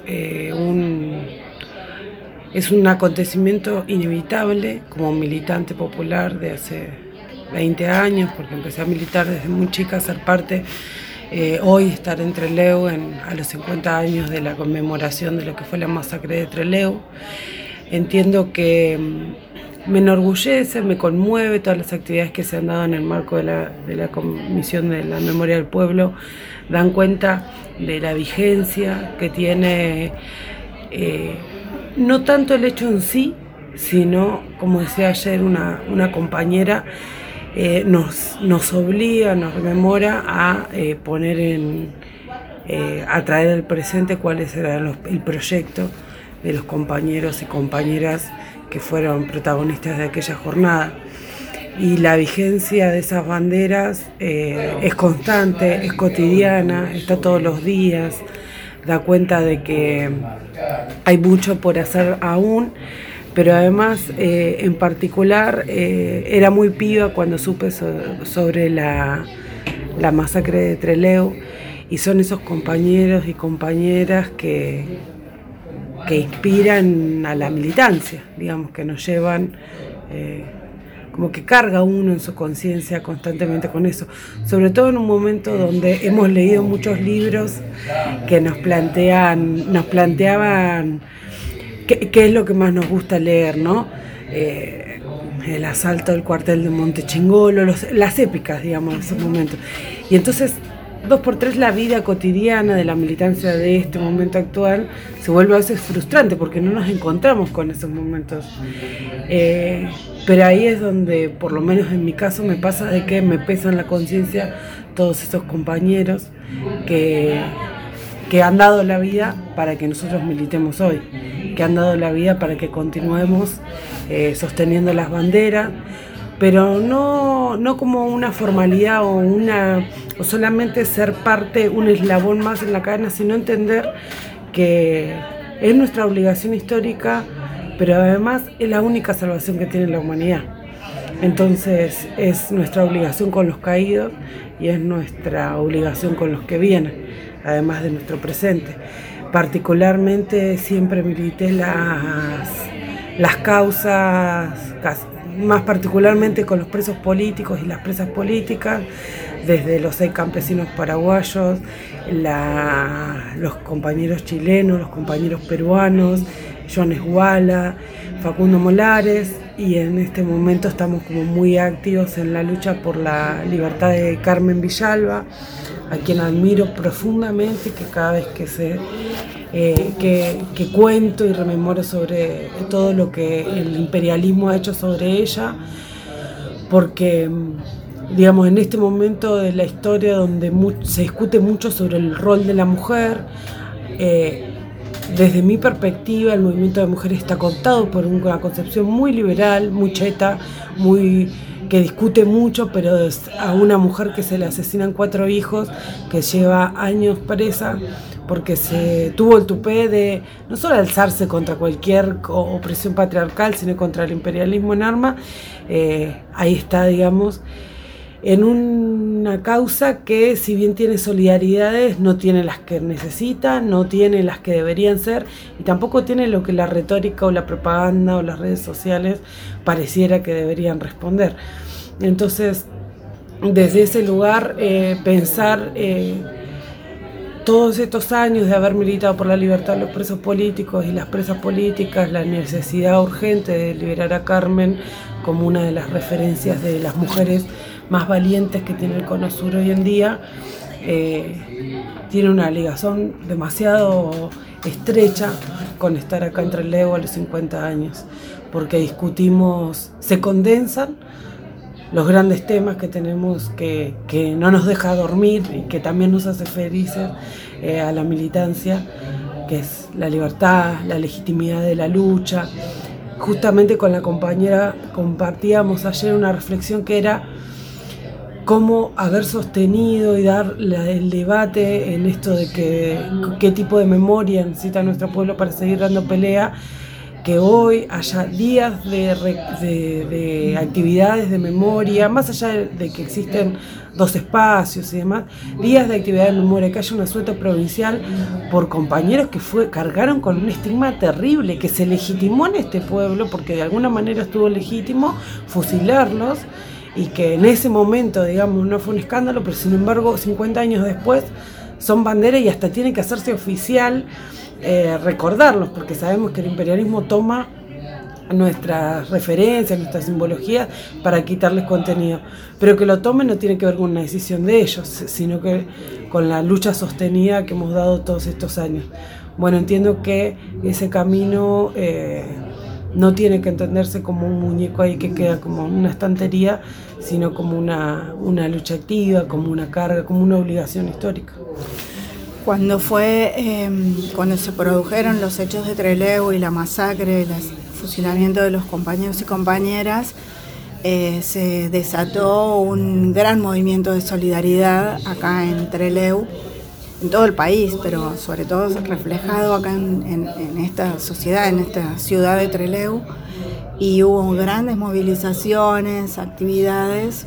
un acontecimiento inevitable como militante popular de hace 20 años, porque empecé a militar desde muy chica, a ser parte, hoy estar en Trelew a los 50 años de la conmemoración de lo que fue la masacre de Trelew. Entiendo que me enorgullece, me conmueve todas las actividades que se han dado en el marco de la Comisión de la Memoria del Pueblo, dan cuenta de la vigencia que tiene, no tanto el hecho en sí, sino, como decía ayer una compañera, nos obliga, nos rememora a poner a traer al presente cuál era el proyecto de los compañeros y compañeras que fueron protagonistas de aquella jornada. Y la vigencia de esas banderas es constante, es cotidiana, está todos los días, da cuenta de que hay mucho por hacer aún, pero además, en particular, era muy piba cuando supe sobre la masacre de Trelew, y son esos compañeros y compañeras que inspiran a la militancia, digamos, que nos llevan, como que carga uno en su conciencia constantemente con eso, sobre todo en un momento donde hemos leído muchos libros que nos planteaban qué es lo que más nos gusta leer, ¿no? El asalto del cuartel de Montechingolo, las épicas, digamos, en esos momentos. Y entonces, 2x3 la vida cotidiana de la militancia de este momento actual se vuelve a veces frustrante porque no nos encontramos con esos momentos. Pero ahí es donde, por lo menos en mi caso, me pasa de que me pesa en la conciencia todos esos compañeros que han dado la vida para que nosotros militemos hoy, que han dado la vida para que continuemos sosteniendo las banderas, pero no como una formalidad o solamente ser parte, un eslabón más en la cadena, sino entender que es nuestra obligación histórica, pero además es la única salvación que tiene la humanidad. Entonces es nuestra obligación con los caídos y es nuestra obligación con los que vienen, además de nuestro presente. Particularmente siempre milité las causas, más particularmente con los presos políticos y las presas políticas, desde los 6 campesinos paraguayos, los compañeros chilenos, los compañeros peruanos, John Esguala, Facundo Molares, y en este momento estamos como muy activos en la lucha por la libertad de Carmen Villalba, a quien admiro profundamente, que cada vez que cuento y rememoro sobre todo lo que el imperialismo ha hecho sobre ella, porque digamos, en este momento de la historia donde se discute mucho sobre el rol de la mujer, desde mi perspectiva el movimiento de mujeres está cooptado por una concepción muy liberal, muy cheta, que discute mucho, pero a una mujer que se le asesinan 4 hijos, que lleva años presa porque se tuvo el tupé de no solo alzarse contra cualquier opresión patriarcal, sino contra el imperialismo en armas, ahí está, digamos, en una causa que, si bien tiene solidaridades, no tiene las que necesita, no tiene las que deberían ser, y tampoco tiene lo que la retórica o la propaganda o las redes sociales pareciera que deberían responder. Entonces, desde ese lugar, pensar todos estos años de haber militado por la libertad de los presos políticos y las presas políticas, la necesidad urgente de liberar a Carmen como una de las referencias de las mujeres más valientes que tiene el Cono Sur hoy en día, tiene una ligación demasiado estrecha con estar acá en Trelew a los 50 años, porque discutimos, se condensan los grandes temas que tenemos que no nos deja dormir y que también nos hace felices a la militancia, que es la libertad, la legitimidad de la lucha. Justamente con la compañera compartíamos ayer una reflexión que era cómo haber sostenido y dar el debate en esto de qué tipo de memoria necesita nuestro pueblo para seguir dando pelea, que hoy haya días de actividades de memoria, más allá de que existen 2 espacios y demás, días de actividad de memoria, que haya una suelta provincial por compañeros que cargaron con un estigma terrible, que se legitimó en este pueblo, porque de alguna manera estuvo legítimo fusilarlos, y que en ese momento, digamos, no fue un escándalo, pero sin embargo 50 años después son bandera y hasta tiene que hacerse oficial recordarlos, porque sabemos que el imperialismo toma nuestras referencias, nuestras simbologías para quitarles contenido, pero que lo tomen no tiene que ver con una decisión de ellos, sino que con la lucha sostenida que hemos dado todos estos años. Bueno, entiendo que ese camino no tiene que entenderse como un muñeco ahí que queda como en una estantería, sino como una lucha activa, como una carga, como una obligación histórica. Cuando se produjeron los hechos de Trelew y la masacre, el fusilamiento de los compañeros y compañeras, se desató un gran movimiento de solidaridad acá en Trelew, en todo el país, pero sobre todo reflejado acá en esta sociedad, en esta ciudad de Trelew, y hubo grandes movilizaciones, actividades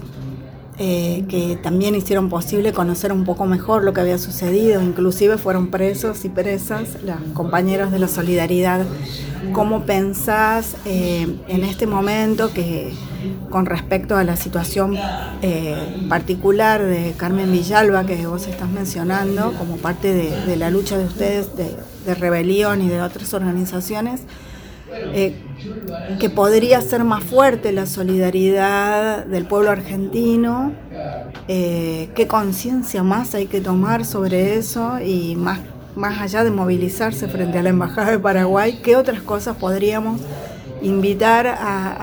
que también hicieron posible conocer un poco mejor lo que había sucedido. Inclusive fueron presos y presas los compañeros de la solidaridad. ¿Cómo pensás en este momento que con respecto a la situación particular de Carmen Villalba, que vos estás mencionando como parte de la lucha de ustedes de Rebelión y de otras organizaciones, que podría ser más fuerte la solidaridad del pueblo argentino? ¿Qué conciencia más hay que tomar sobre eso? Y más allá de movilizarse frente a la Embajada de Paraguay, ¿qué otras cosas podríamos invitar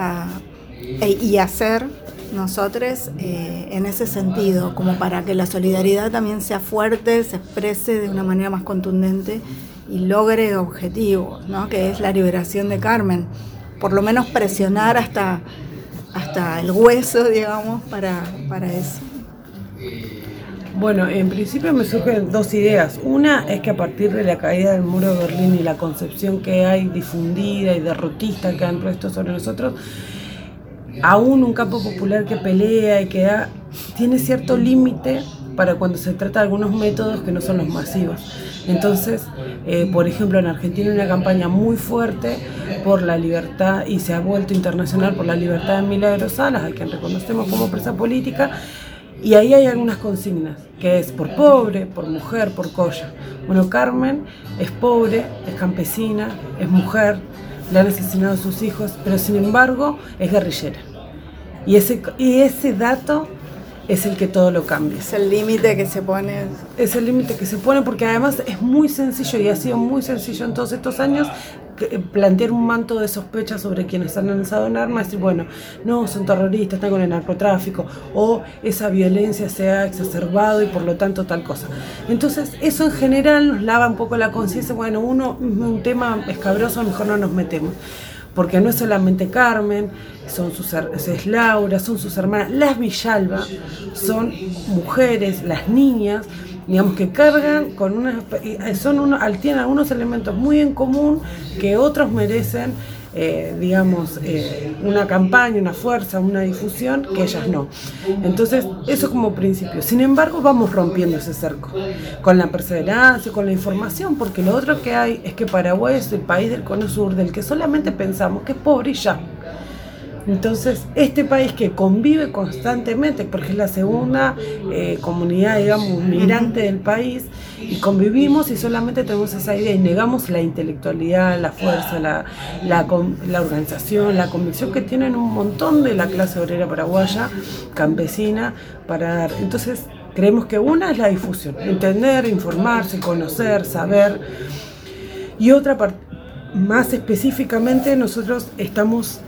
y hacer nosotros en ese sentido, como para que la solidaridad también sea fuerte, se exprese de una manera más contundente y logre objetivos, ¿no? Que es la liberación de Carmen? Por lo menos presionar hasta el hueso, digamos, para eso. Bueno, en principio me surgen 2 ideas. Una es que a partir de la caída del muro de Berlín y la concepción que hay difundida y derrotista que han puesto sobre nosotros, aún un campo popular que pelea y que tiene cierto límite para cuando se trata de algunos métodos que no son los masivos. Entonces, por ejemplo, en Argentina hay una campaña muy fuerte por la libertad, y se ha vuelto internacional, por la libertad de Milagros Salas, a quien reconocemos como presa política, y ahí hay algunas consignas, que es por pobre, por mujer, por colla. Bueno, Carmen es pobre, es campesina, es mujer, le han asesinado a sus hijos, pero sin embargo es guerrillera. Y ese dato es el que todo lo cambia. Es el límite que se pone. Es el límite que se pone, porque además es muy sencillo, y ha sido muy sencillo en todos estos años, plantear un manto de sospecha sobre quienes han lanzado en armas, decir, bueno, no, son terroristas, están con el narcotráfico, o esa violencia se ha exacerbado y por lo tanto tal cosa. Entonces, eso en general nos lava un poco la conciencia. Bueno, un tema escabroso, mejor no nos metemos. Porque no es solamente Carmen, es Laura, son sus hermanas, las Villalba, son mujeres, las niñas, digamos, que cargan con tienen algunos elementos muy en común que otros merecen, una campaña, una fuerza, una difusión, que ellas no. Entonces, eso como principio. Sin embargo, vamos rompiendo ese cerco con la perseverancia, con la información, porque lo otro que hay es que Paraguay es el país del Cono Sur, del que solamente pensamos que es pobre y ya. Entonces, este país que convive constantemente, porque es la segunda comunidad, digamos, migrante del país, y convivimos y solamente tenemos esa idea y negamos la intelectualidad, la fuerza, la organización, la convicción que tienen un montón de la clase obrera paraguaya, campesina, para dar. Entonces, creemos que una es la difusión, entender, informarse, conocer, saber, y otra parte, más específicamente, nosotros estamos,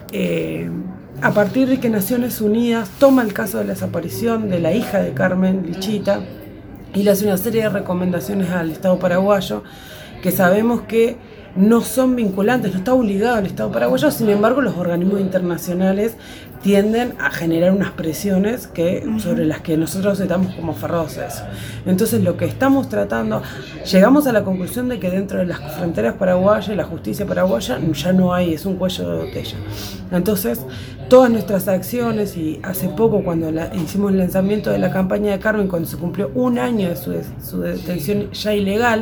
a partir de que Naciones Unidas toma el caso de la desaparición de la hija de Carmen Lichita y le hace una serie de recomendaciones al Estado paraguayo, que sabemos que no son vinculantes, no está obligado el Estado paraguayo, sin embargo los organismos internacionales tienden a generar unas presiones sobre las que nosotros estamos como aferrados a eso. Entonces lo que estamos tratando, llegamos a la conclusión de que dentro de las fronteras paraguayas, la justicia paraguaya ya no hay, es un cuello de botella. Entonces todas nuestras acciones, y hace poco cuando hicimos el lanzamiento de la campaña de Carmen, cuando se cumplió un año de su detención ya ilegal,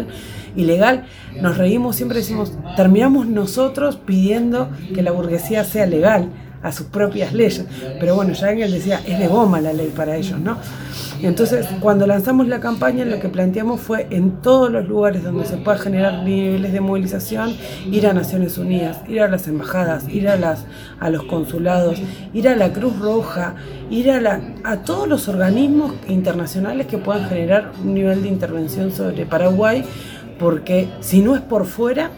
nos reímos, siempre decimos, terminamos nosotros pidiendo que la burguesía sea legal a sus propias leyes, pero bueno, ya Engels decía, es de goma la ley para ellos, ¿no? Entonces, cuando lanzamos la campaña, lo que planteamos fue en todos los lugares donde se pueda generar niveles de movilización, ir a Naciones Unidas, ir a las embajadas, ir a los consulados, ir a la Cruz Roja, ir a todos los organismos internacionales que puedan generar un nivel de intervención sobre Paraguay, porque si no es por fuera,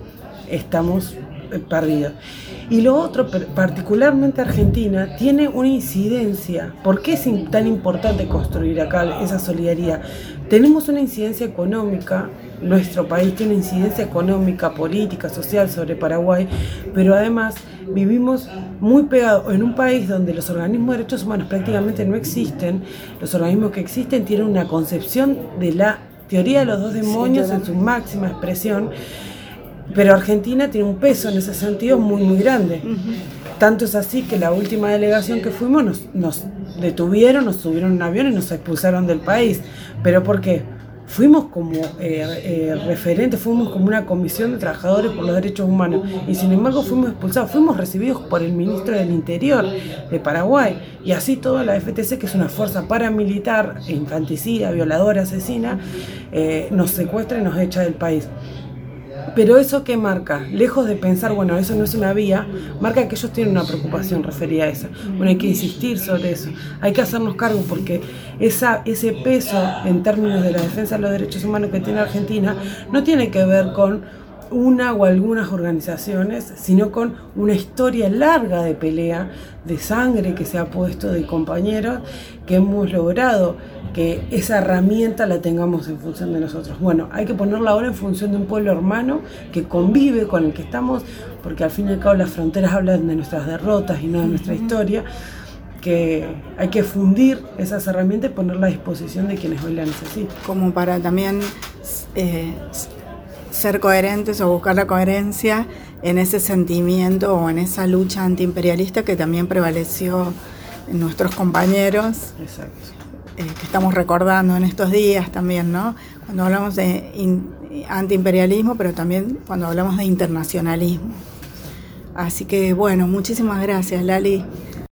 estamos perdidos. Y lo otro, particularmente Argentina, tiene una incidencia. ¿Por qué es tan importante construir acá esa solidaridad? Tenemos una incidencia económica, nuestro país tiene incidencia económica, política, social sobre Paraguay, pero además vivimos muy pegados en un país donde los organismos de derechos humanos prácticamente no existen. Los organismos que existen tienen una concepción de la teoría de los dos demonios en su máxima expresión, pero Argentina tiene un peso en ese sentido muy, muy grande. Tanto es así que la última delegación que fuimos nos detuvieron, nos subieron a un avión y nos expulsaron del país. ¿Pero por qué? Fuimos como referentes, fuimos como una comisión de trabajadores por los derechos humanos y sin embargo fuimos expulsados, fuimos recibidos por el ministro del Interior de Paraguay y así toda la FTC, que es una fuerza paramilitar, infanticida, violadora, asesina, nos secuestra y nos echa del país. Pero eso ¿qué marca? Lejos de pensar, bueno, eso no es una vía, marca que ellos tienen una preocupación referida a eso. Bueno, hay que insistir sobre eso, hay que hacernos cargo porque ese peso en términos de la defensa de los derechos humanos que tiene Argentina no tiene que ver con una o algunas organizaciones, sino con una historia larga de pelea, de sangre que se ha puesto, de compañeros que hemos logrado que esa herramienta la tengamos en función de nosotros. Bueno, hay que ponerla ahora en función de un pueblo hermano que convive con el que estamos, porque al fin y al cabo las fronteras hablan de nuestras derrotas y no de nuestra historia, que hay que fundir esas herramientas y ponerla a disposición de quienes hoy la necesitan. Como para también ser coherentes o buscar la coherencia en ese sentimiento o en esa lucha antiimperialista que también prevaleció en nuestros compañeros. Exacto. Que estamos recordando en estos días también, ¿no? Cuando hablamos de antiimperialismo, pero también cuando hablamos de internacionalismo. Así que, bueno, muchísimas gracias, Lali.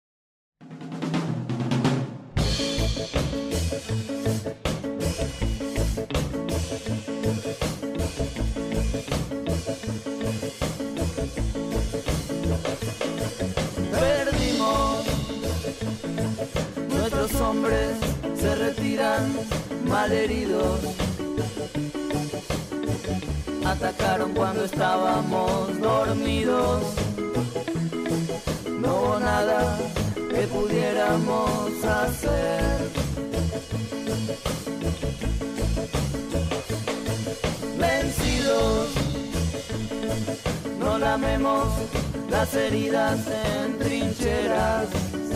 Perdimos, nuestros hombres se retiran malheridos. Atacaron cuando estábamos dormidos. No hubo nada que pudiéramos hacer. Vencidos, no lamemos las heridas en trincheras,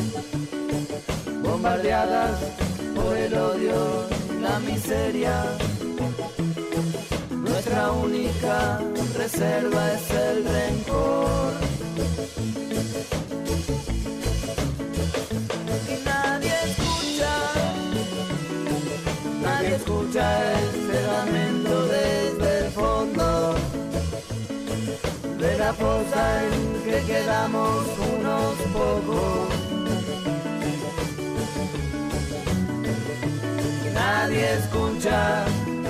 bombardeadas por el odio y la miseria. Nuestra única reserva es el rencor. Y nadie escucha este lamento desde el fondo de la fosa en que que quedamos unos pocos. Nadie escucha.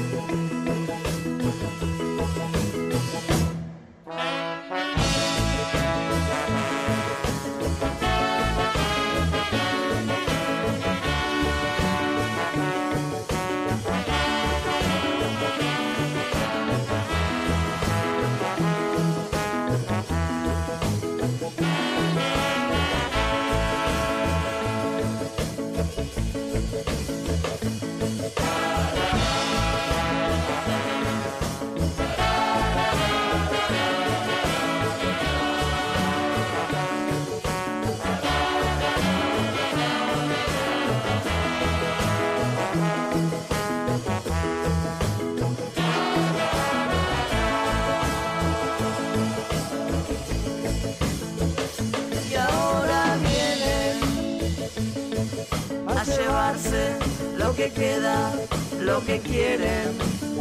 Lo que queda, lo que quieren,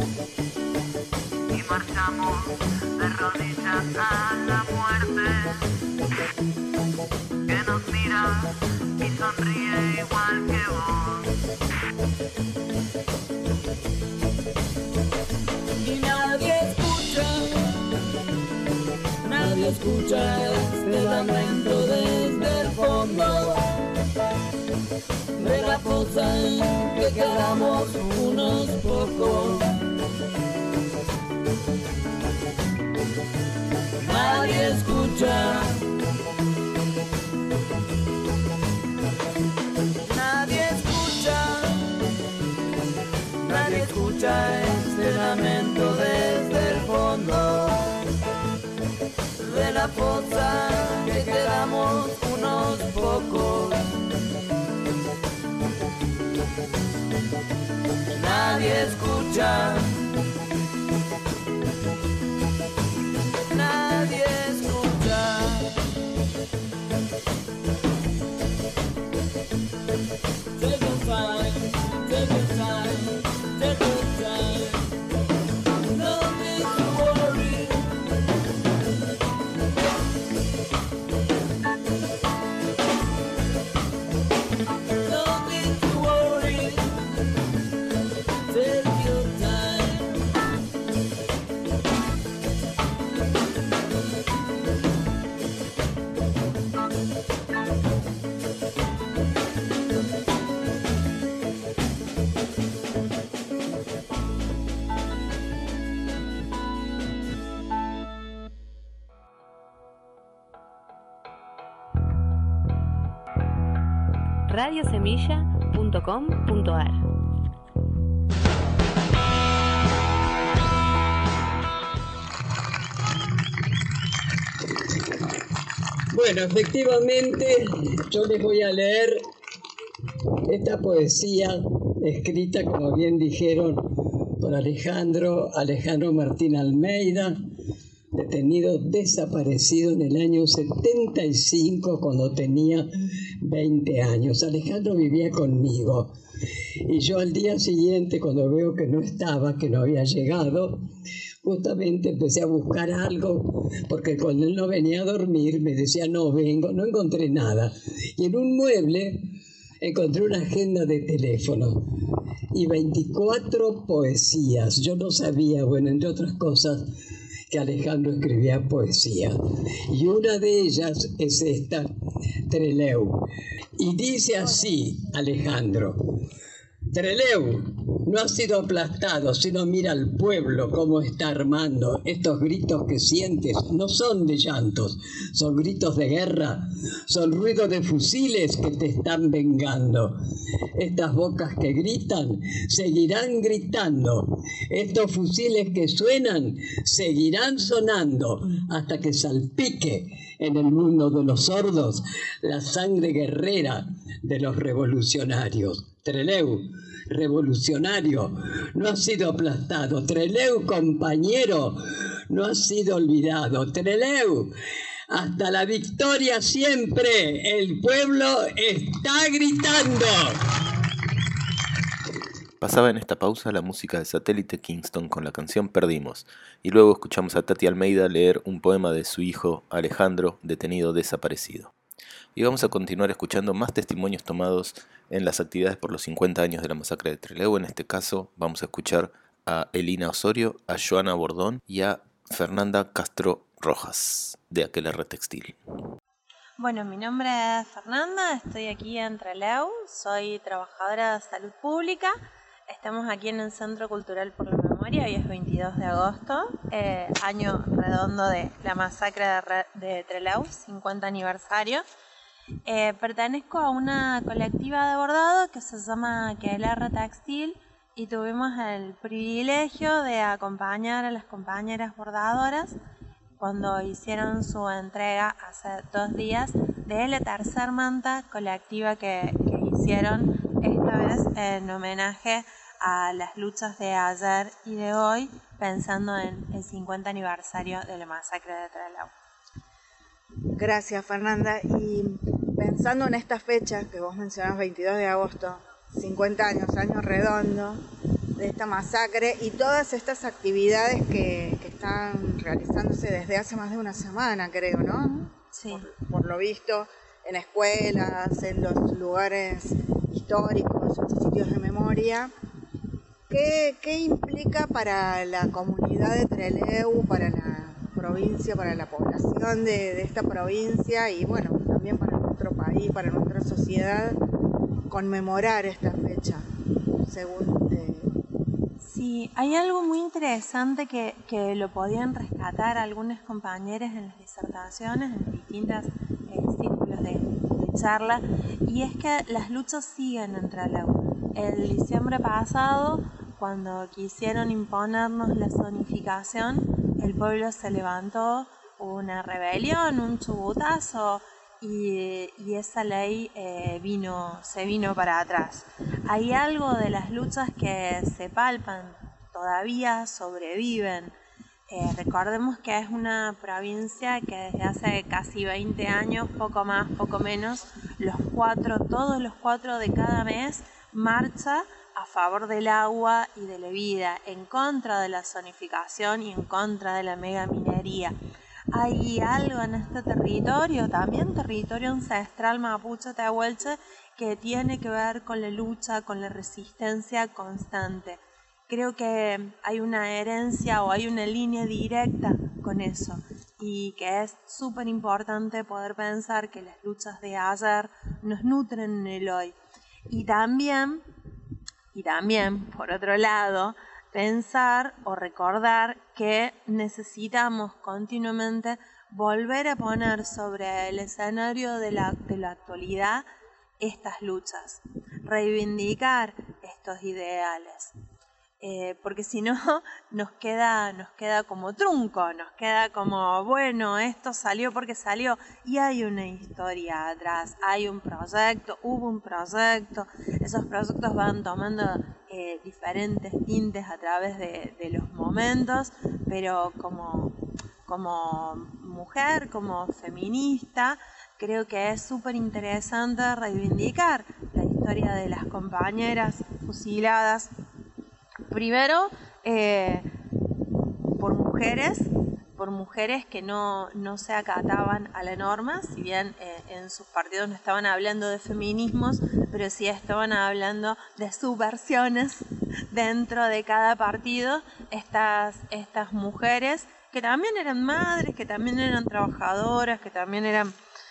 y marchamos de rodillas a la muerte, que nos mira y sonríe igual que vos. Y nadie escucha este lamento desde el fondo de la fosa en que quedamos unos pocos. Nadie escucha. Nadie escucha. Nadie escucha este lamento desde el fondo de la fosa que quedamos unos pocos. Nadie escucha. Nadie escucha. Take your time, take your time, take your time. No need to worry. No need to worry. Take your time. radiosemilla.com.ar. Bueno, efectivamente, yo les voy a leer esta poesía escrita, como bien dijeron, por Alejandro Martín Almeida, detenido desaparecido en el año 75 cuando tenía 20 años. Alejandro vivía conmigo y yo al día siguiente, cuando veo que no estaba, que no había llegado, justamente empecé a buscar algo, porque cuando él no venía a dormir me decía no vengo, no encontré nada. Y en un mueble encontré una agenda de teléfono y 24 poesías. Yo no sabía, bueno, entre otras cosas, que Alejandro escribía poesía. Y una de ellas es esta, Trelew. Y dice así, Alejandro: Trelew no ha sido aplastado, sino mira al pueblo cómo está armando. Estos gritos que sientes no son de llantos, son gritos de guerra, son ruidos de fusiles que te están vengando. Estas bocas que gritan seguirán gritando. Estos fusiles que suenan seguirán sonando hasta que salpique en el mundo de los sordos la sangre guerrera de los revolucionarios. Trelew, revolucionario, no ha sido aplastado. Trelew, compañero, no ha sido olvidado. Trelew, hasta la victoria siempre, el pueblo está gritando. Pasaba en esta pausa la música de Satélite Kingston con la canción Perdimos, y luego escuchamos a Tati Almeida leer un poema de su hijo Alejandro, detenido desaparecido. Y vamos a continuar escuchando más testimonios tomados en las actividades por los 50 años de la masacre de Trelew. En este caso vamos a escuchar a Elina Osorio, a Joana Bordón y a Fernanda Castro Rojas, de Aquelarre Textil. Bueno, mi nombre es Fernanda, estoy aquí en Trelew, soy trabajadora de salud pública. Estamos aquí en el Centro Cultural por la Memoria, hoy es 22 de agosto, año redondo de la masacre de Trelew, 50 aniversario. Pertenezco a una colectiva de bordado que se llama Aquelarre Textil y tuvimos el privilegio de acompañar a las compañeras bordadoras cuando hicieron su entrega hace 2 días de la tercer manta colectiva que hicieron, esta vez en homenaje a las luchas de ayer y de hoy, pensando en el 50 aniversario de la masacre de Trelew. Gracias, Fernanda. Y pensando en esta fecha que vos mencionás, 22 de agosto, 50 años, año redondo de esta masacre y todas estas actividades que están realizándose desde hace más de una semana, creo, ¿no? Sí. Por lo visto, en escuelas, en los lugares históricos, en los sitios de memoria. ¿Qué implica para la comunidad de Trelew, para la provincia, para la población de esta provincia y bueno, también para nuestro país, para nuestra sociedad, conmemorar esta fecha, según Sí, hay algo muy interesante que lo podían rescatar algunos compañeros en las disertaciones, en distintos círculos de charla, y es que las luchas siguen en Trelew. El diciembre pasado, cuando quisieron imponernos la zonificación, el pueblo se levantó, hubo una rebelión, un chubutazo, y esa ley se vino para atrás. Hay algo de las luchas que se palpan, todavía sobreviven. Recordemos que es una provincia que desde hace casi 20 años, poco más, poco menos, todos los 4 de cada mes marcha a favor del agua y de la vida, en contra de la zonificación y en contra de la megaminería. Hay algo en este territorio, también territorio ancestral mapuche tehuelche, que tiene que ver con la lucha, con la resistencia constante. Creo que hay una herencia o hay una línea directa con eso y que es súper importante poder pensar que las luchas de ayer nos nutren en el hoy. Y también, por otro lado, pensar o recordar que necesitamos continuamente volver a poner sobre el escenario de la actualidad estas luchas, reivindicar estos ideales, porque si no nos queda como trunco, nos queda como, bueno, esto salió porque salió, y hay una historia atrás, hay un proyecto, hubo un proyecto, esos proyectos van tomando diferentes tintes a través de los momentos, pero como mujer, como feminista, creo que es súper interesante reivindicar la historia de las compañeras fusiladas, primero por mujeres que no se acataban a la norma, si bien en sus partidos no estaban hablando de feminismos, pero sí estaban hablando de subversiones dentro de cada partido. Estas mujeres que también eran madres, que también eran trabajadoras, que también eran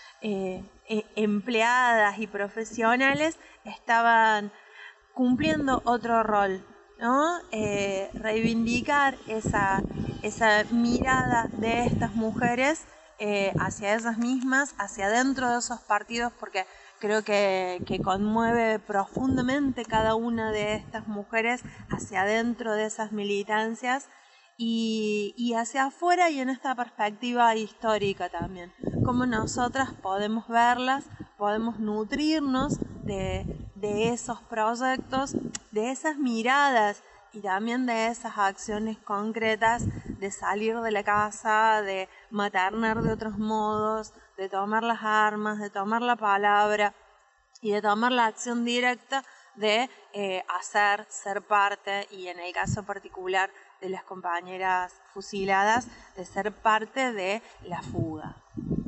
empleadas y profesionales, estaban cumpliendo otro rol, ¿no? Reivindicar esa mirada de estas mujeres hacia ellas mismas, hacia dentro de esos partidos, porque creo que conmueve profundamente cada una de estas mujeres hacia adentro de esas militancias y hacia afuera, y en esta perspectiva histórica también. Cómo nosotras podemos verlas, podemos nutrirnos de esos proyectos, de esas miradas y también de esas acciones concretas de salir de la casa, de maternar de otros modos, de tomar las armas, de tomar la palabra y de tomar la acción directa de ser parte, y en el caso particular de las compañeras fusiladas, de ser parte de la fuga.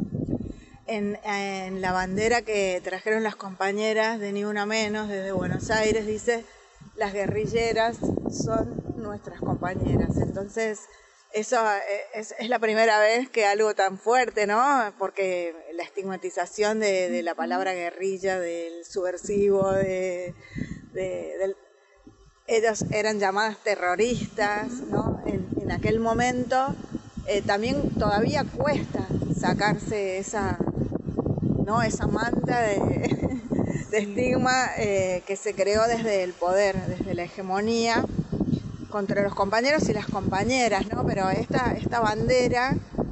En la bandera que trajeron las compañeras de Ni Una Menos desde Buenos Aires dice: las guerrilleras son nuestras compañeras. Entonces, eso es la primera vez que algo tan fuerte, ¿no? Porque la estigmatización de la palabra guerrilla, del subversivo, ellos eran llamadas terroristas, ¿no? En aquel momento también todavía cuesta sacarse esa manta de estigma que se creó desde el poder, desde la hegemonía contra los compañeros y las compañeras, ¿no? Pero esta bandera,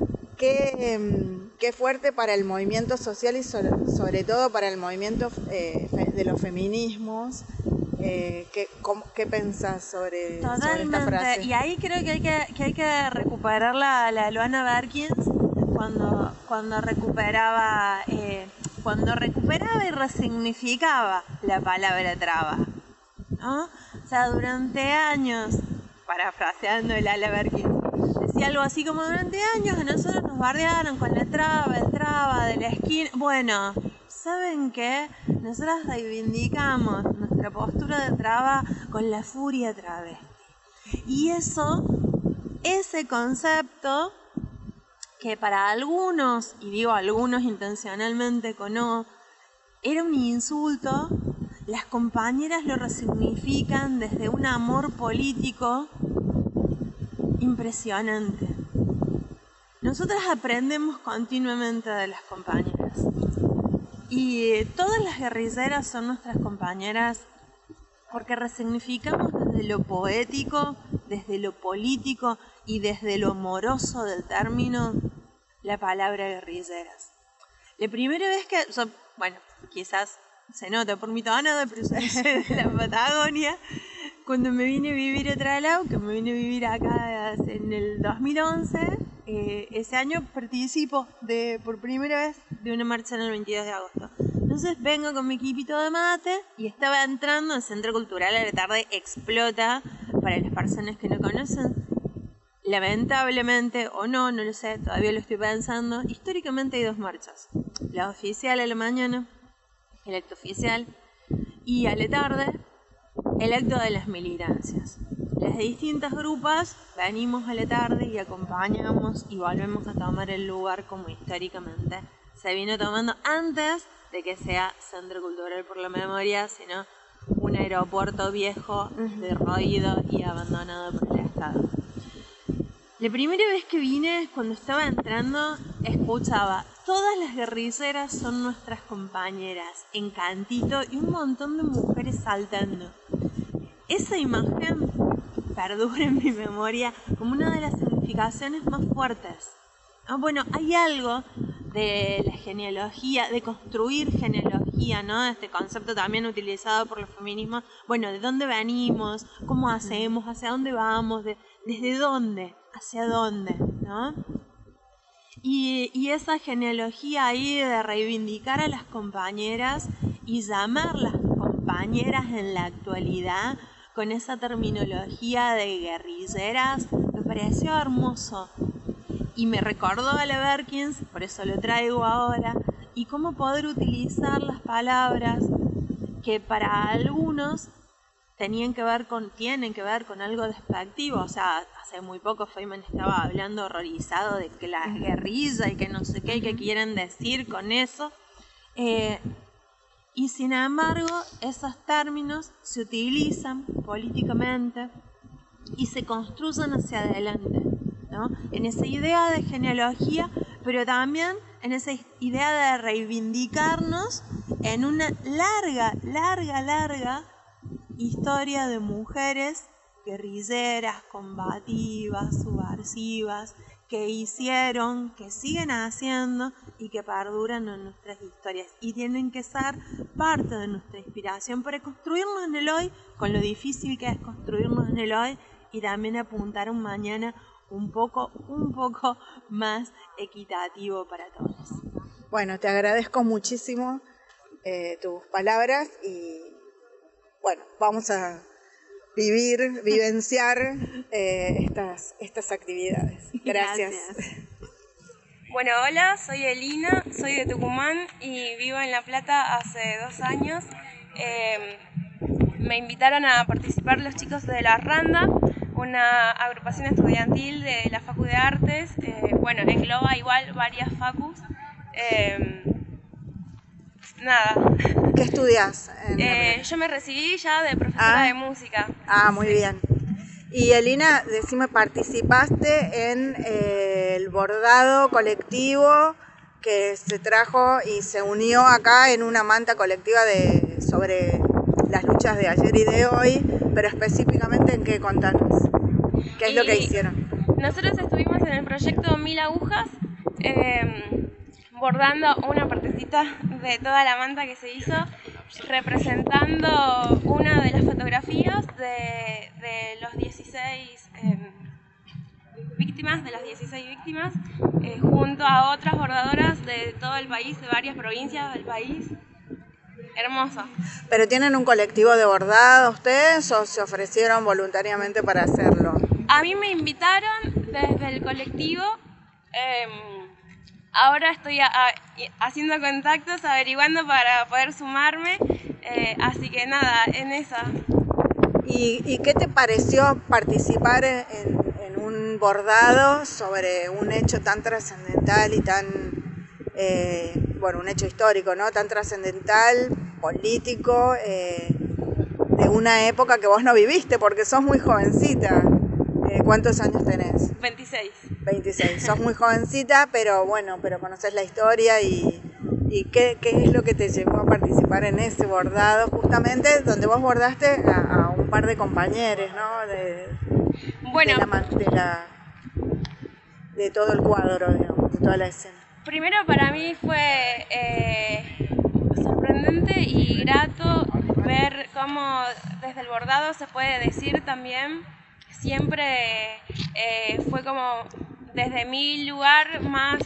qué fuerte para el movimiento social y sobre todo para el movimiento de los feminismos. ¿Qué pensás sobre esta frase? Y ahí creo que hay que recuperar la Luana Berkins cuando recuperaba y resignificaba la palabra traba, ¿no? O sea, durante años, parafraseando el Ala Berkins, decía algo así como: durante años a nosotros nos bardearon con el traba de la esquina. Bueno, ¿saben qué? Nosotras reivindicamos nuestra postura de traba con la furia travesti. Y ese concepto, que para algunos, y digo algunos intencionalmente con O, era un insulto, las compañeras lo resignifican desde un amor político impresionante. Nosotras aprendemos continuamente de las compañeras. Y todas las guerrilleras son nuestras compañeras porque resignificamos desde lo poético, desde lo político y desde lo amoroso del término la palabra guerrilleras. La primera vez que quizás se nota por mi tono de presencia de la Patagonia, cuando me vine a vivir a Trelew, que me vine a vivir acá en el 2011, ese año participo por primera vez de una marcha en el 22 de agosto. Entonces vengo con mi equipito de mate y estaba entrando al Centro Cultural a la tarde. Explota, para las personas que no conocen, lamentablemente o no lo sé, todavía lo estoy pensando. Históricamente hay dos marchas: la oficial a la mañana, el acto oficial, y a la tarde el acto de las militancias. Las distintas grupas venimos a la tarde y acompañamos y volvemos a tomar el lugar como históricamente se vino tomando antes de que sea Centro Cultural por la Memoria, sino un aeropuerto viejo, derruido y abandonado por el Estado. La primera vez que vine, cuando estaba entrando, escuchaba: todas las guerrilleras son nuestras compañeras, en cantito, y un montón de mujeres saltando. Esa imagen perdura en mi memoria como una de las significaciones más fuertes. Bueno, hay algo de la genealogía, de construir genealogía, ¿no? Este concepto también utilizado por los feminismos. Bueno, ¿de dónde venimos? ¿Cómo hacemos? ¿Hacia dónde vamos? ¿Desde dónde? ¿Hacia dónde? ¿No? Y esa genealogía ahí de reivindicar a las compañeras y llamarlas compañeras en la actualidad con esa terminología de guerrilleras, me pareció hermoso. Y me recordó a la Berkins, por eso lo traigo ahora, y cómo poder utilizar las palabras que para algunos tienen que ver con algo despectivo. O sea, hace muy poco Feynman estaba hablando horrorizado de que la guerrilla y que no sé qué, que quieren decir con eso. Y sin embargo, esos términos se utilizan políticamente y se construyen hacia adelante, ¿no? En esa idea de genealogía, pero también en esa idea de reivindicarnos en una larga historia de mujeres guerrilleras, combativas, subversivas, que hicieron, que siguen haciendo y que perduran en nuestras historias y tienen que ser parte de nuestra inspiración para construirnos en el hoy, con lo difícil que es construirnos en el hoy, y también apuntar a un mañana un poco más equitativo para todos. Bueno, te agradezco muchísimo tus palabras y bueno, vamos a vivenciar estas actividades. Gracias. Bueno, hola, soy Elina, soy de Tucumán y vivo en La Plata hace 2 años. Me invitaron a participar los chicos de La Randa, una agrupación estudiantil de la Facu de Artes. Bueno, engloba igual varias facus. Nada. ¿Qué estudias? Yo me recibí ya de profesora de música. Muy bien. Y Elina, decime, participaste en el bordado colectivo que se trajo y se unió acá en una manta colectiva sobre las luchas de ayer y de hoy, pero específicamente en qué, contanos. ¿Qué es lo que hicieron? Nosotros estuvimos en el proyecto 1000 agujas, bordando una partecita de toda la manta que se hizo, representando una de las fotografías de los 16 víctimas, junto a otras bordadoras de todo el país, de varias provincias del país. Hermoso. ¿Pero tienen un colectivo de bordado ustedes o se ofrecieron voluntariamente para hacerlo? A mí me invitaron desde el colectivo. Ahora estoy haciendo contactos, averiguando para poder sumarme, así que nada, en esa. ¿Y qué te pareció participar en un bordado sobre un hecho tan trascendental y tan, un hecho histórico, ¿no? Tan trascendental, político, de una época que vos no viviste porque sos muy jovencita? ¿Cuántos años tenés? 26. 26, sos muy jovencita, pero conocés la historia y ¿qué es lo que te llevó a participar en ese bordado, justamente donde vos bordaste a un par de compañeros, ¿no? De todo el cuadro, digamos, de toda la escena. Primero para mí fue sorprendente y grato ver cómo desde el bordado se puede decir también. Siempre fue como desde mi lugar más,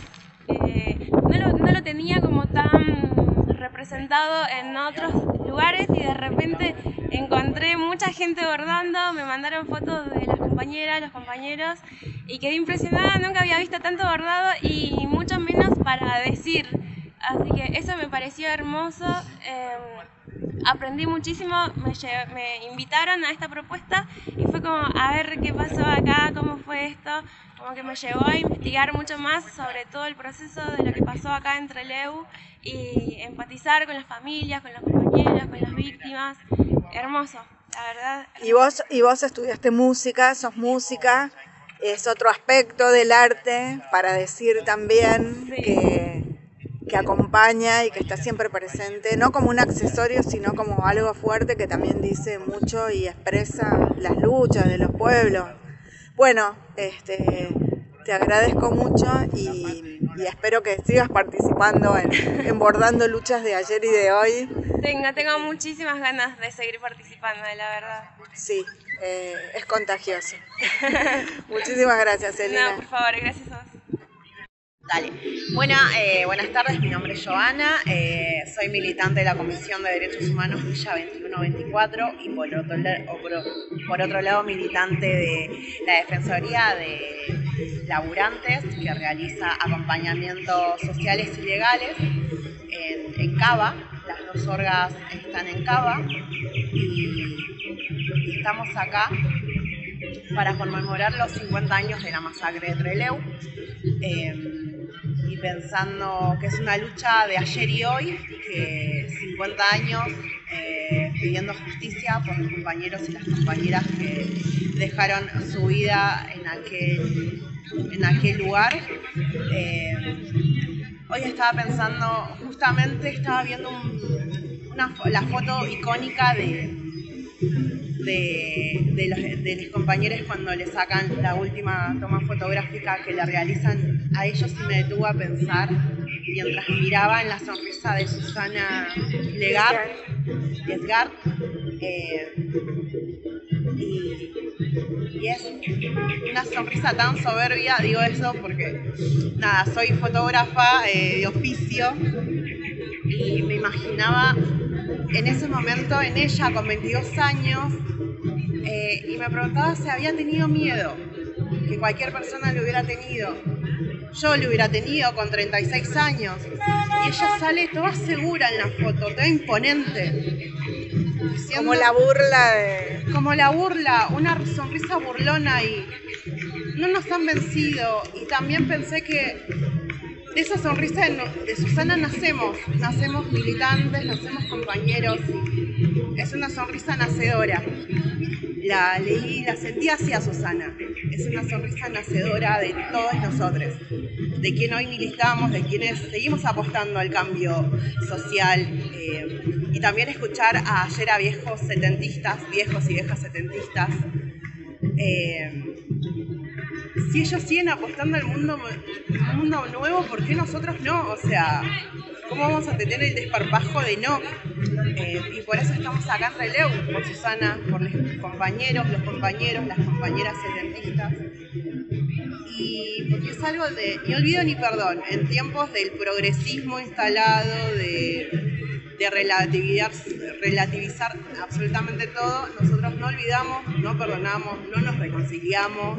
no lo tenía como tan representado en otros lugares y de repente encontré mucha gente bordando, me mandaron fotos de las compañeras, los compañeros y quedé impresionada, nunca había visto tanto bordado y mucho menos para decir, así que eso me pareció hermoso. Aprendí muchísimo, me invitaron a esta propuesta y fue como a ver qué pasó acá, cómo fue esto, como que me llevó a investigar mucho más sobre todo el proceso de lo que pasó acá en Trelew y empatizar con las familias, con los compañeros, con las víctimas. Hermoso, la verdad. Y vos estudiaste música, sos música, es otro aspecto del arte para decir también que acompaña y que está siempre presente, no como un accesorio, sino como algo fuerte que también dice mucho y expresa las luchas de los pueblos. Bueno, te agradezco mucho y espero que sigas participando en bordando luchas de ayer y de hoy. Tengo muchísimas ganas de seguir participando, la verdad. Sí, es contagioso. Muchísimas gracias, Elina. No, por favor, gracias a vos. Dale. Buenas tardes, mi nombre es Joana, soy militante de la Comisión de Derechos Humanos Villa 2124 y por otro lado militante de la Defensoría de Laburantes que realiza acompañamientos sociales y legales en Cava. Las dos orgas están en Cava y estamos acá para conmemorar los 50 años de la masacre de Trelew. Y pensando que es una lucha de ayer y hoy, que 50 años pidiendo justicia por los compañeros y las compañeras que dejaron su vida en aquel lugar. Hoy estaba pensando, justamente estaba viendo la foto icónica de los compañeros cuando le sacan la última toma fotográfica que le realizan a ellos, y me detuve a pensar mientras miraba en la sonrisa de Susana Legard y es una sonrisa tan soberbia. Digo eso porque nada, soy fotógrafa de oficio y me imaginaba en ese momento en ella con 22 años y me preguntaba si había tenido miedo, que cualquier persona lo hubiera tenido. Yo lo hubiera tenido con 36 años. Y ella sale toda segura en la foto, toda imponente. Diciendo, como la burla de... Como la burla, una sonrisa burlona y no nos han vencido. Y también pensé que de esa sonrisa de Susana nacemos militantes, nacemos compañeros. Es una sonrisa nacedora. La leí, la sentí hacia Susana. Es una sonrisa nacedora de todos nosotros, de quien hoy militamos, de quienes seguimos apostando al cambio social. Y también escuchar ayer a viejos y viejas setentistas. Si ellos siguen apostando al mundo nuevo, ¿por qué nosotros no? O sea, ¿cómo vamos a tener el desparpajo de no? Y por eso estamos acá en Trelew, por Susana, por los compañeros, las compañeras setentistas. Y porque es algo de ni olvido ni perdón, en tiempos del progresismo instalado, de relativizar absolutamente todo, nosotros no olvidamos, no perdonamos, no nos reconciliamos.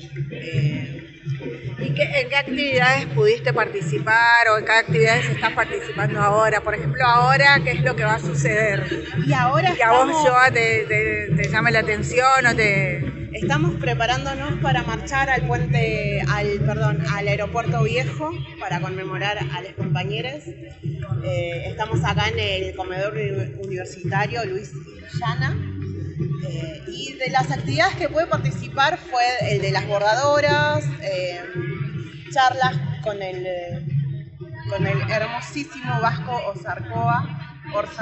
¿Y en qué actividades pudiste participar o en qué actividades estás participando ahora? Por ejemplo, ahora, ¿qué es lo que va a suceder? Y ahora que a vos, Joa, te llame la atención o te... Estamos preparándonos para marchar al aeropuerto viejo para conmemorar a los compañeros. Estamos acá en el comedor universitario Luis Llana. Y de las actividades que pude participar fue el de las bordadoras, charlas con el hermosísimo Vasco Orzarkoa,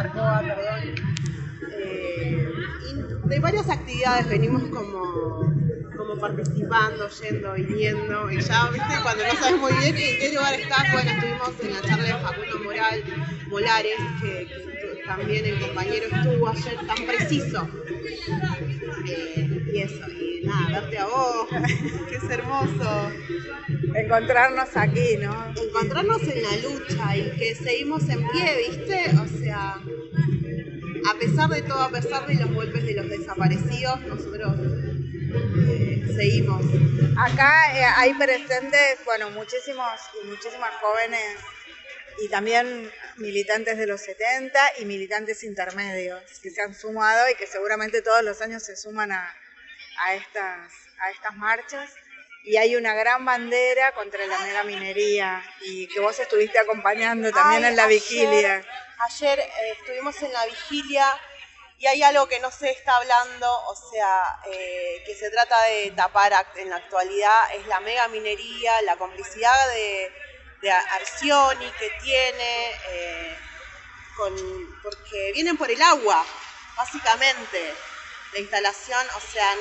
y de varias actividades venimos como participando, yendo, viniendo, y ya, ¿viste? Cuando no sabes muy bien en qué lugar estás, bueno, estuvimos en la charla de Facundo Molares, que también el compañero estuvo ayer tan preciso. Y eso, y nada, verte a vos, que es hermoso. Encontrarnos aquí, ¿no? Encontrarnos en la lucha y que seguimos en pie, ¿viste? O sea, a pesar de todo, a pesar de los golpes de los desaparecidos, nosotros seguimos. Acá hay presentes, bueno, muchísimas jóvenes y también militantes de los 70 y militantes intermedios que se han sumado y que seguramente todos los años se suman a estas marchas. Y hay una gran bandera contra la megaminería y que vos estuviste acompañando también en la vigilia. Ayer estuvimos en la vigilia y hay algo que no se está hablando, o sea, que se trata de tapar en la actualidad, es la megaminería, la complicidad de Arcioni que tiene, porque vienen por el agua, básicamente. La instalación, o sea,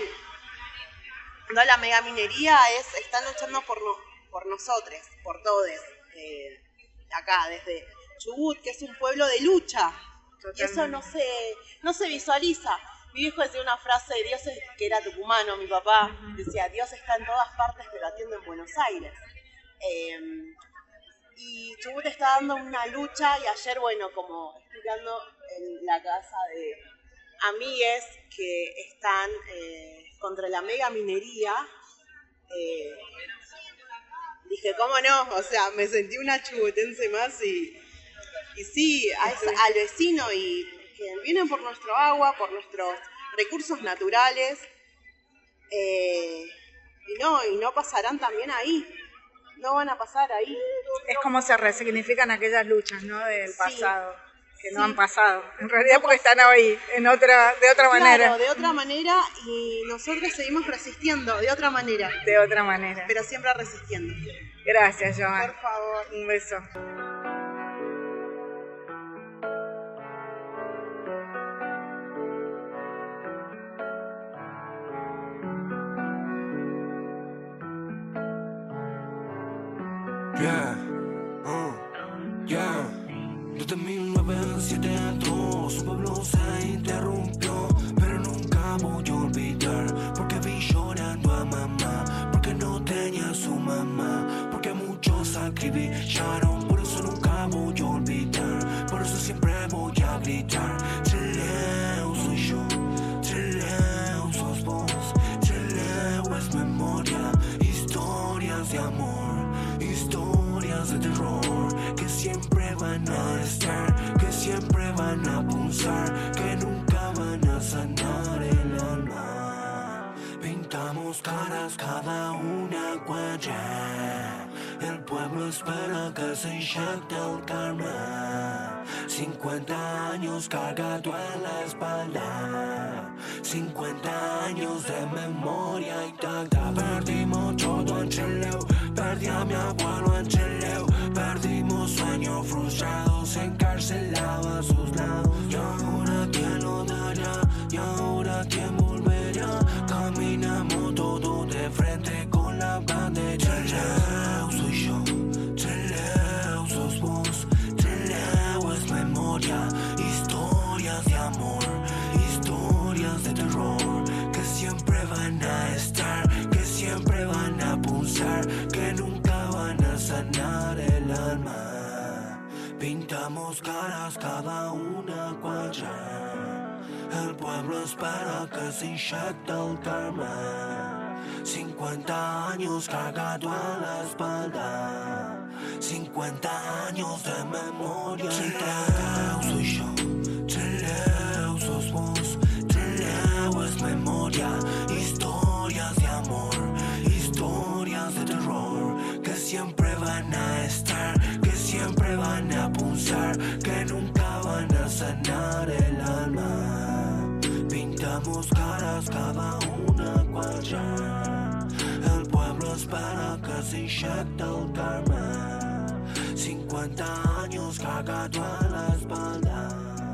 no a la megaminería, están luchando por nosotros, por todos, acá, desde Chubut, que es un pueblo de lucha. Totalmente. Y eso no se visualiza. Mi viejo decía una frase de Dios, que era tucumano, mi papá, decía, Dios está en todas partes, pero atiende en Buenos Aires. Y Chubut está dando una lucha, y ayer, bueno, como explicando en la casa de amigues que están contra la megaminería, dije, ¿cómo no? O sea, me sentí una chubutense más y sí, al vecino y que vienen por nuestro agua, por nuestros recursos naturales, y no pasarán también ahí. No van a pasar ahí. Es como se resignifican aquellas luchas, ¿no? Del pasado, que no han pasado. En realidad porque están hoy de otra manera. Claro, de otra manera, y nosotros seguimos resistiendo de otra manera. De otra manera. Pero siempre resistiendo. Gracias, Joan. Por favor. Un beso. Desde 1907 entró, su pueblo se interrumpió, pero nunca voy a olvidar, porque vi llorando a mamá, porque no tenía su mamá, porque muchos sacrificaron, por eso nunca voy a olvidar, por eso siempre voy a gritar. cada una cuadra. El pueblo espera que se inyecte el karma. 50 años cargado en la espalda. 50 años de memoria intacta. Perdimos todo en Cheleu. Perdí a mi abuelo en Cheleu. Perdimos sueños frustrados, encarcelados a sus lados. Y ahora quién lo dará, y ahora quién volverá. Caminamos todo de frente con la bandera. Cheleu soy yo, Cheleu sos vos. Cheleu es memoria, historias de amor, historias de terror, que siempre van a estar, que siempre van a pulsar, que nunca van a sanar el alma. Pintamos caras cada una cuadra. El pueblo espera que se inyecte el karma. 50 años cargado a la espalda. 50 años de memoria. Cheleu soy yo, Cheleu sos vos. Cheleu es memoria, historias de amor, historias de terror, que siempre van a estar, que siempre van a pulsar, que nunca van a sanar el alma. Pintamos caras cada una cuadra. El pueblo espera que se inyecte el karma. 50 años cargado a la espalda.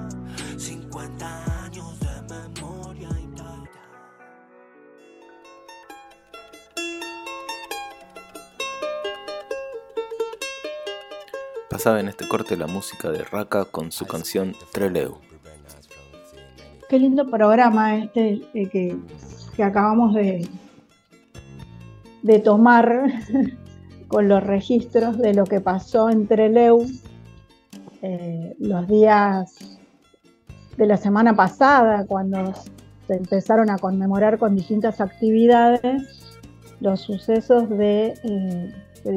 50 años de memoria intacta. Pasaba en este corte la música de Raka con su canción Treleu. Qué lindo programa que acabamos de tomar con los registros de lo que pasó en Trelew los días de la semana pasada, cuando se empezaron a conmemorar con distintas actividades los sucesos que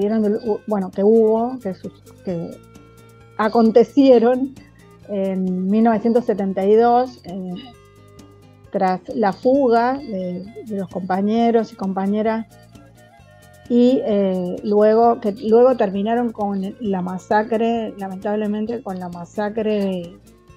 acontecieron en 1972 tras la fuga de los compañeros y compañeras, y luego terminaron con la masacre, lamentablemente con la masacre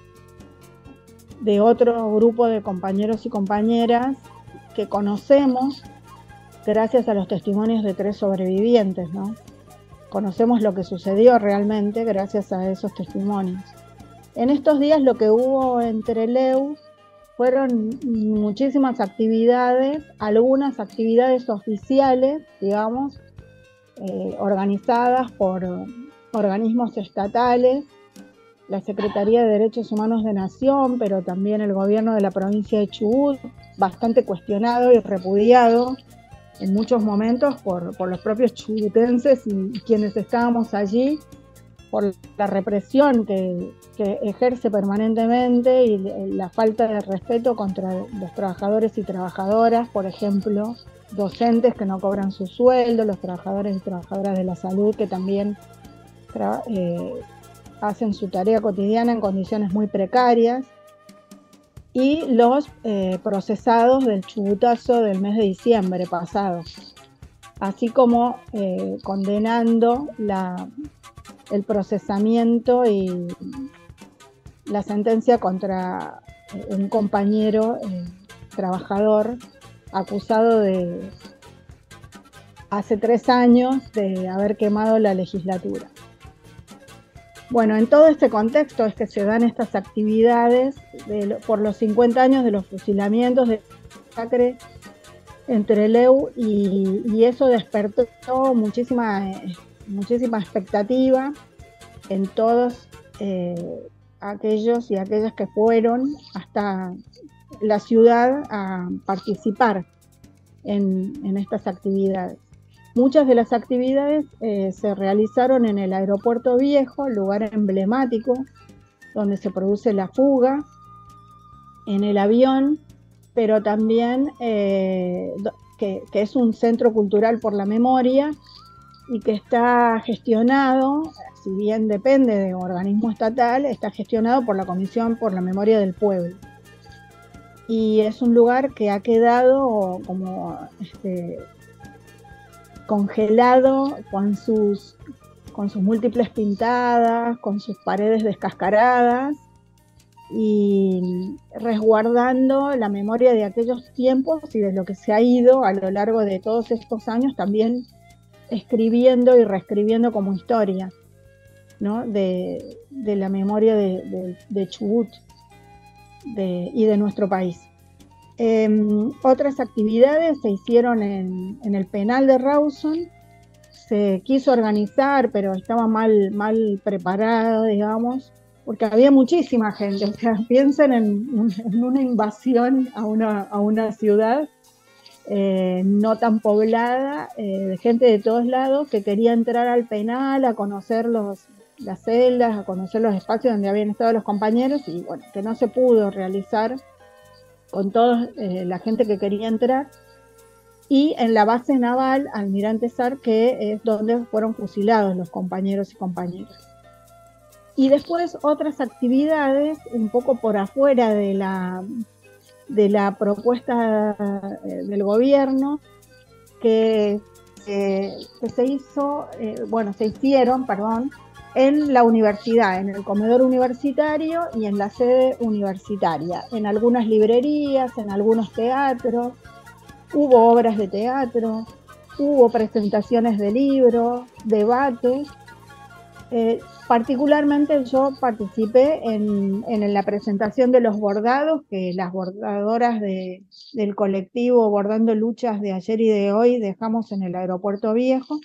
de otro grupo de compañeros y compañeras que conocemos gracias a los testimonios de 3 sobrevivientes, ¿no? Conocemos lo que sucedió realmente gracias a esos testimonios. En estos días lo que hubo en Trelew fueron muchísimas actividades, algunas actividades oficiales, digamos, organizadas por organismos estatales, la Secretaría de Derechos Humanos de Nación, pero también el gobierno de la provincia de Chubut, bastante cuestionado y repudiado en muchos momentos por los propios chubutenses y quienes estábamos allí, por la represión que ejerce permanentemente y la falta de respeto contra los trabajadores y trabajadoras, por ejemplo, docentes que no cobran su sueldo, los trabajadores y trabajadoras de la salud que también hacen su tarea cotidiana en condiciones muy precarias, y los procesados del chubutazo del mes de diciembre pasado, así como condenando el procesamiento y la sentencia contra un compañero trabajador acusado de hace 3 años de haber quemado la legislatura. Bueno, en todo este contexto es que se dan estas actividades por los 50 años de los fusilamientos de masacre en Trelew, y eso despertó muchísima expectativa en todos aquellos y aquellas que fueron hasta la ciudad a participar en estas actividades. Muchas de las actividades se realizaron en el Aeropuerto Viejo, lugar emblemático donde se produce la fuga, en el avión, pero también que es un centro cultural por la memoria y que está gestionado, si bien depende de un organismo estatal, está gestionado por la Comisión por la Memoria del Pueblo. Y es un lugar que ha quedado como congelado con sus múltiples pintadas, con sus paredes descascaradas y resguardando la memoria de aquellos tiempos y de lo que se ha ido a lo largo de todos estos años también escribiendo y reescribiendo como historia, ¿no? de la memoria de Chubut y de nuestro país. Otras actividades se hicieron en el penal de Rawson. Se quiso organizar, pero estaba mal preparado, digamos, porque había muchísima gente. O sea, piensen en una invasión a una ciudad no tan poblada, de gente de todos lados que quería entrar al penal, a conocer las celdas, a conocer los espacios donde habían estado los compañeros, y bueno, que no se pudo realizar con toda la gente que quería entrar. Y en la base naval Almirante Sar, que es donde fueron fusilados los compañeros y compañeras. Y después otras actividades un poco por afuera de la propuesta del gobierno que se hicieron en la universidad, en el comedor universitario y en la sede universitaria, en algunas librerías, en algunos teatros. Hubo obras de teatro, hubo presentaciones de libros, debates. Particularmente yo participé en la presentación de los bordados que las bordadoras del colectivo Bordando Luchas de ayer y de hoy dejamos en el Aeropuerto Viejo,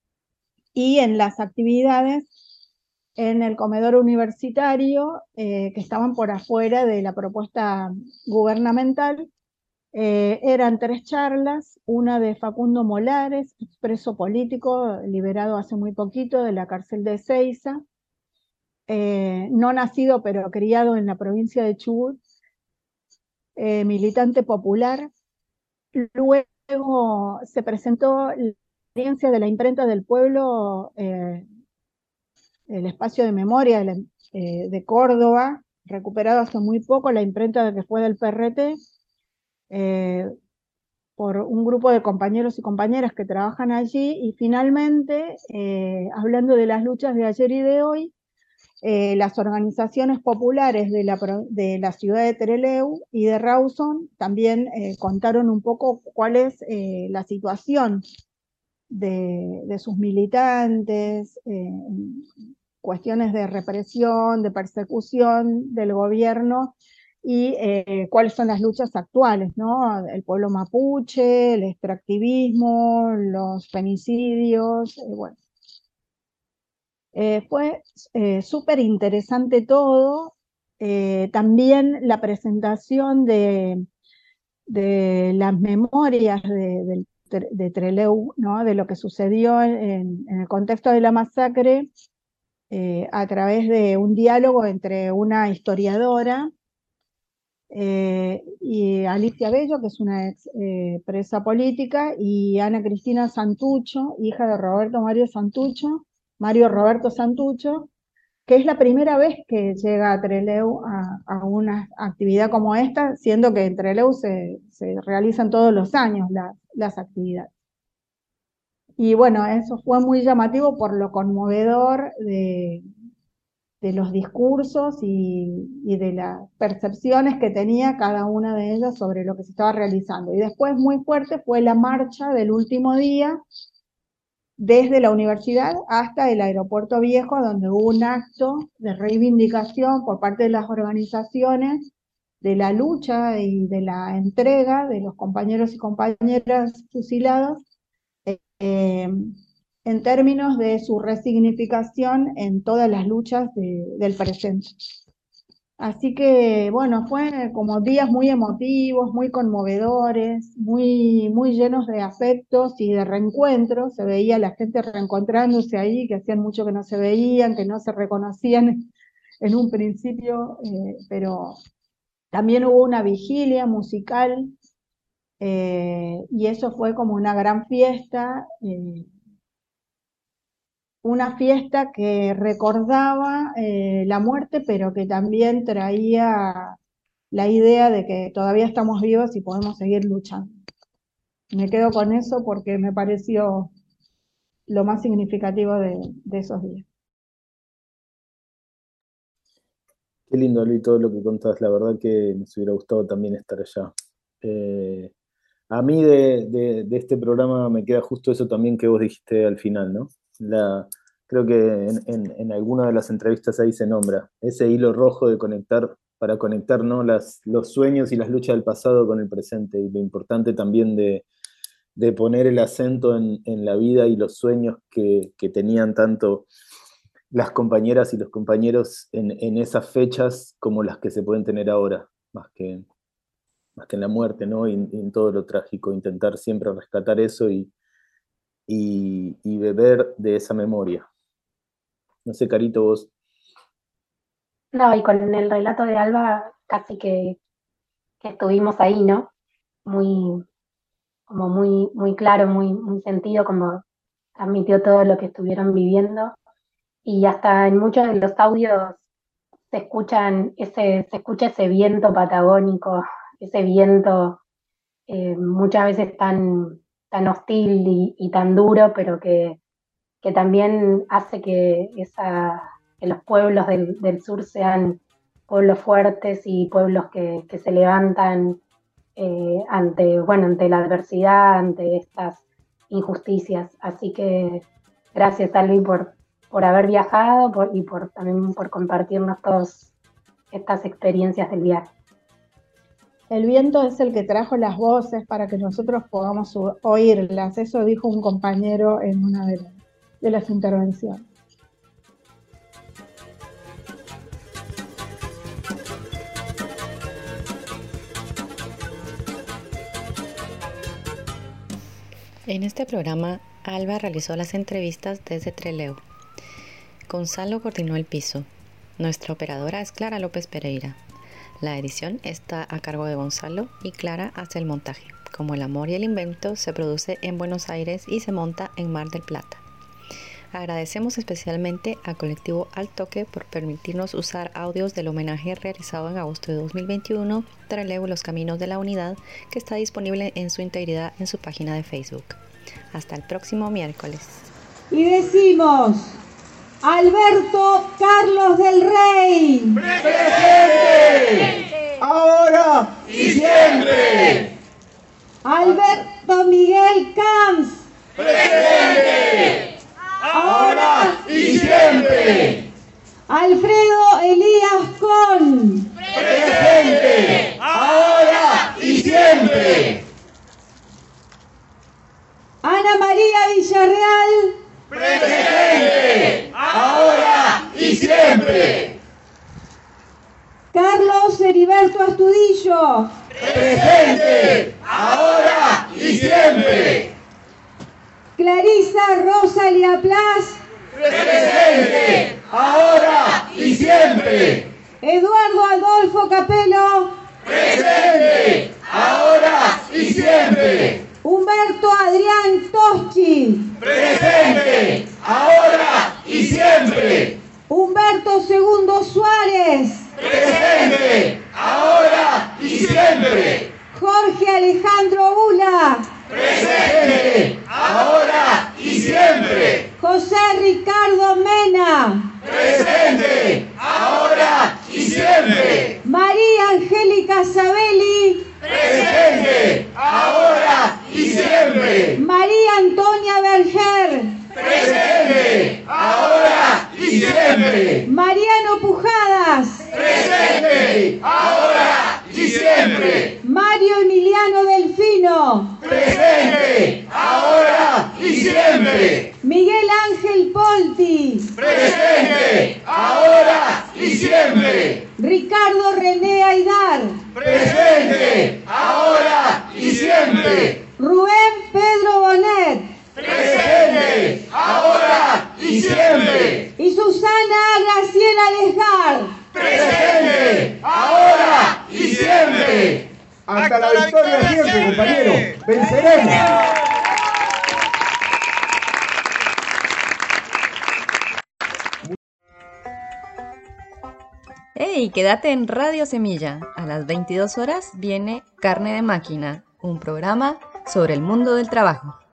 y en las actividades en el comedor universitario que estaban por afuera de la propuesta gubernamental. Eran 3 charlas, una de Facundo Molares, preso político, liberado hace muy poquito de la cárcel de Ezeiza, no nacido pero criado en la provincia de Chubut, militante popular. Luego se presentó la experiencia de la imprenta del pueblo, el espacio de memoria de Córdoba, recuperado hace muy poco, la imprenta que fue del PRT, por un grupo de compañeros y compañeras que trabajan allí. Y finalmente, hablando de las luchas de ayer y de hoy, las organizaciones populares de la ciudad de Trelew y de Rawson también contaron un poco cuál es la situación de sus militantes, cuestiones de represión, de persecución del gobierno, y cuáles son las luchas actuales, ¿no? El pueblo mapuche, el extractivismo, los femicidios, bueno. Fue súper interesante todo. También la presentación de las memorias de Trelew, ¿no? De lo que sucedió en el contexto de la masacre, a través de un diálogo entre una historiadora y Alicia Bello, que es una ex presa política, y Ana Cristina Santucho, hija de Mario Roberto Santucho, que es la primera vez que llega a Trelew a una actividad como esta, siendo que en Trelew se realizan todos los años las actividades. Y bueno, eso fue muy llamativo por lo conmovedor de los discursos y de las percepciones que tenía cada una de ellas sobre lo que se estaba realizando. Y después, muy fuerte, fue la marcha del último día desde la universidad hasta el Aeropuerto Viejo, donde hubo un acto de reivindicación por parte de las organizaciones de la lucha y de la entrega de los compañeros y compañeras fusilados, en términos de su resignificación en todas las luchas del presente. Así que, bueno, fue como días muy emotivos, muy conmovedores, muy llenos de afectos y de reencuentros. Se veía la gente reencontrándose ahí, que hacían mucho que no se veían, que no se reconocían en un principio, pero también hubo una vigilia musical, y eso fue como una gran fiesta, una fiesta que recordaba la muerte, pero que también traía la idea de que todavía estamos vivos y podemos seguir luchando. Me quedo con eso porque me pareció lo más significativo de esos días. Qué lindo, Luis, todo lo que contás. La verdad que nos hubiera gustado también estar allá. A mí de este programa me queda justo eso también que vos dijiste al final, ¿no? Creo que en alguna de las entrevistas ahí se nombra ese hilo rojo de conectar, para conectar, ¿no? Los sueños y las luchas del pasado con el presente, y lo importante también de poner el acento en la vida y los sueños que tenían tanto las compañeras y los compañeros en esas fechas como las que se pueden tener ahora, más que en la muerte, ¿no? Y en todo lo trágico, intentar siempre rescatar eso y beber de esa memoria. No sé, Carito, vos. No, y con el relato de Alba casi que estuvimos ahí, ¿no? Muy claro, muy sentido, como transmitió todo lo que estuvieron viviendo. Y hasta en muchos de los audios se escucha ese viento patagónico, ese viento muchas veces tan hostil y tan duro, pero que también hace que los pueblos del sur sean pueblos fuertes y pueblos que se levantan ante la adversidad, ante estas injusticias. Así que gracias, Albi, por haber viajado y también por compartirnos todas estas experiencias del viaje. El viento es el que trajo las voces para que nosotros podamos oírlas. Eso dijo un compañero en una de las intervenciones. En este programa, Alba realizó las entrevistas desde Trelew. Gonzalo coordinó el piso. Nuestra operadora es Clara López Pereira. La edición está a cargo de Gonzalo y Clara hace el montaje. Como El amor y el invento se produce en Buenos Aires y se monta en Mar del Plata. Agradecemos especialmente a Colectivo Al Toque por permitirnos usar audios del homenaje realizado en agosto de 2021, Trelew Los Caminos de la Unidad, que está disponible en su integridad en su página de Facebook. Hasta el próximo miércoles. Y decimos: Alberto Carlos del Rey. ¡Presente! ¡Ahora y siempre! Alberto Miguel Camps. ¡Presente! ¡Ahora y siempre! Alfredo Elías Con. ¡Presente! ¡Ahora y siempre! Ana María Villarreal. ¡Presente! ¡Ahora y siempre! Carlos Heriberto Astudillo. ¡Presente! ¡Ahora y siempre! Clarisa Rosalia Plas. ¡Presente! ¡Ahora y siempre! Eduardo Adolfo Capelo. ¡Presente! ¡Ahora y siempre! Humberto Adrián Toschi. ¡Presente! ¡Ahora y siempre! Humberto Segundo Suárez. ¡Presente! ¡Ahora y siempre! Jorge Alejandro Bula. ¡Presente! ¡Ahora y siempre! José Ricardo Mena. ¡Presente! ¡Ahora y siempre! María Angélica Sabelli. ¡Presente! ¡Ahora y siempre! María Antonia Berger. ¡Presente! ¡Ahora y siempre! Mariano Pujadas. ¡Presente! ¡Ahora y siempre! Mario Emiliano Delfino. ¡Presente! ¡Ahora y siempre! Miguel Ángel Polti. ¡Presente! ¡Ahora y siempre! Ricardo René Aidar. ¡Presente! ¡Ahora y siempre! Rubén Pedro Bonet. ¡Presente! ¡Ahora y siempre! Y Susana Graciela Lesgar. ¡Presente! ¡Ahora y siempre! Hasta la victoria siempre, compañero. ¡Venceremos! ¡Hey! Quédate en Radio Semilla. A las 22 horas viene Carne de Máquina, un programa sobre el mundo del trabajo.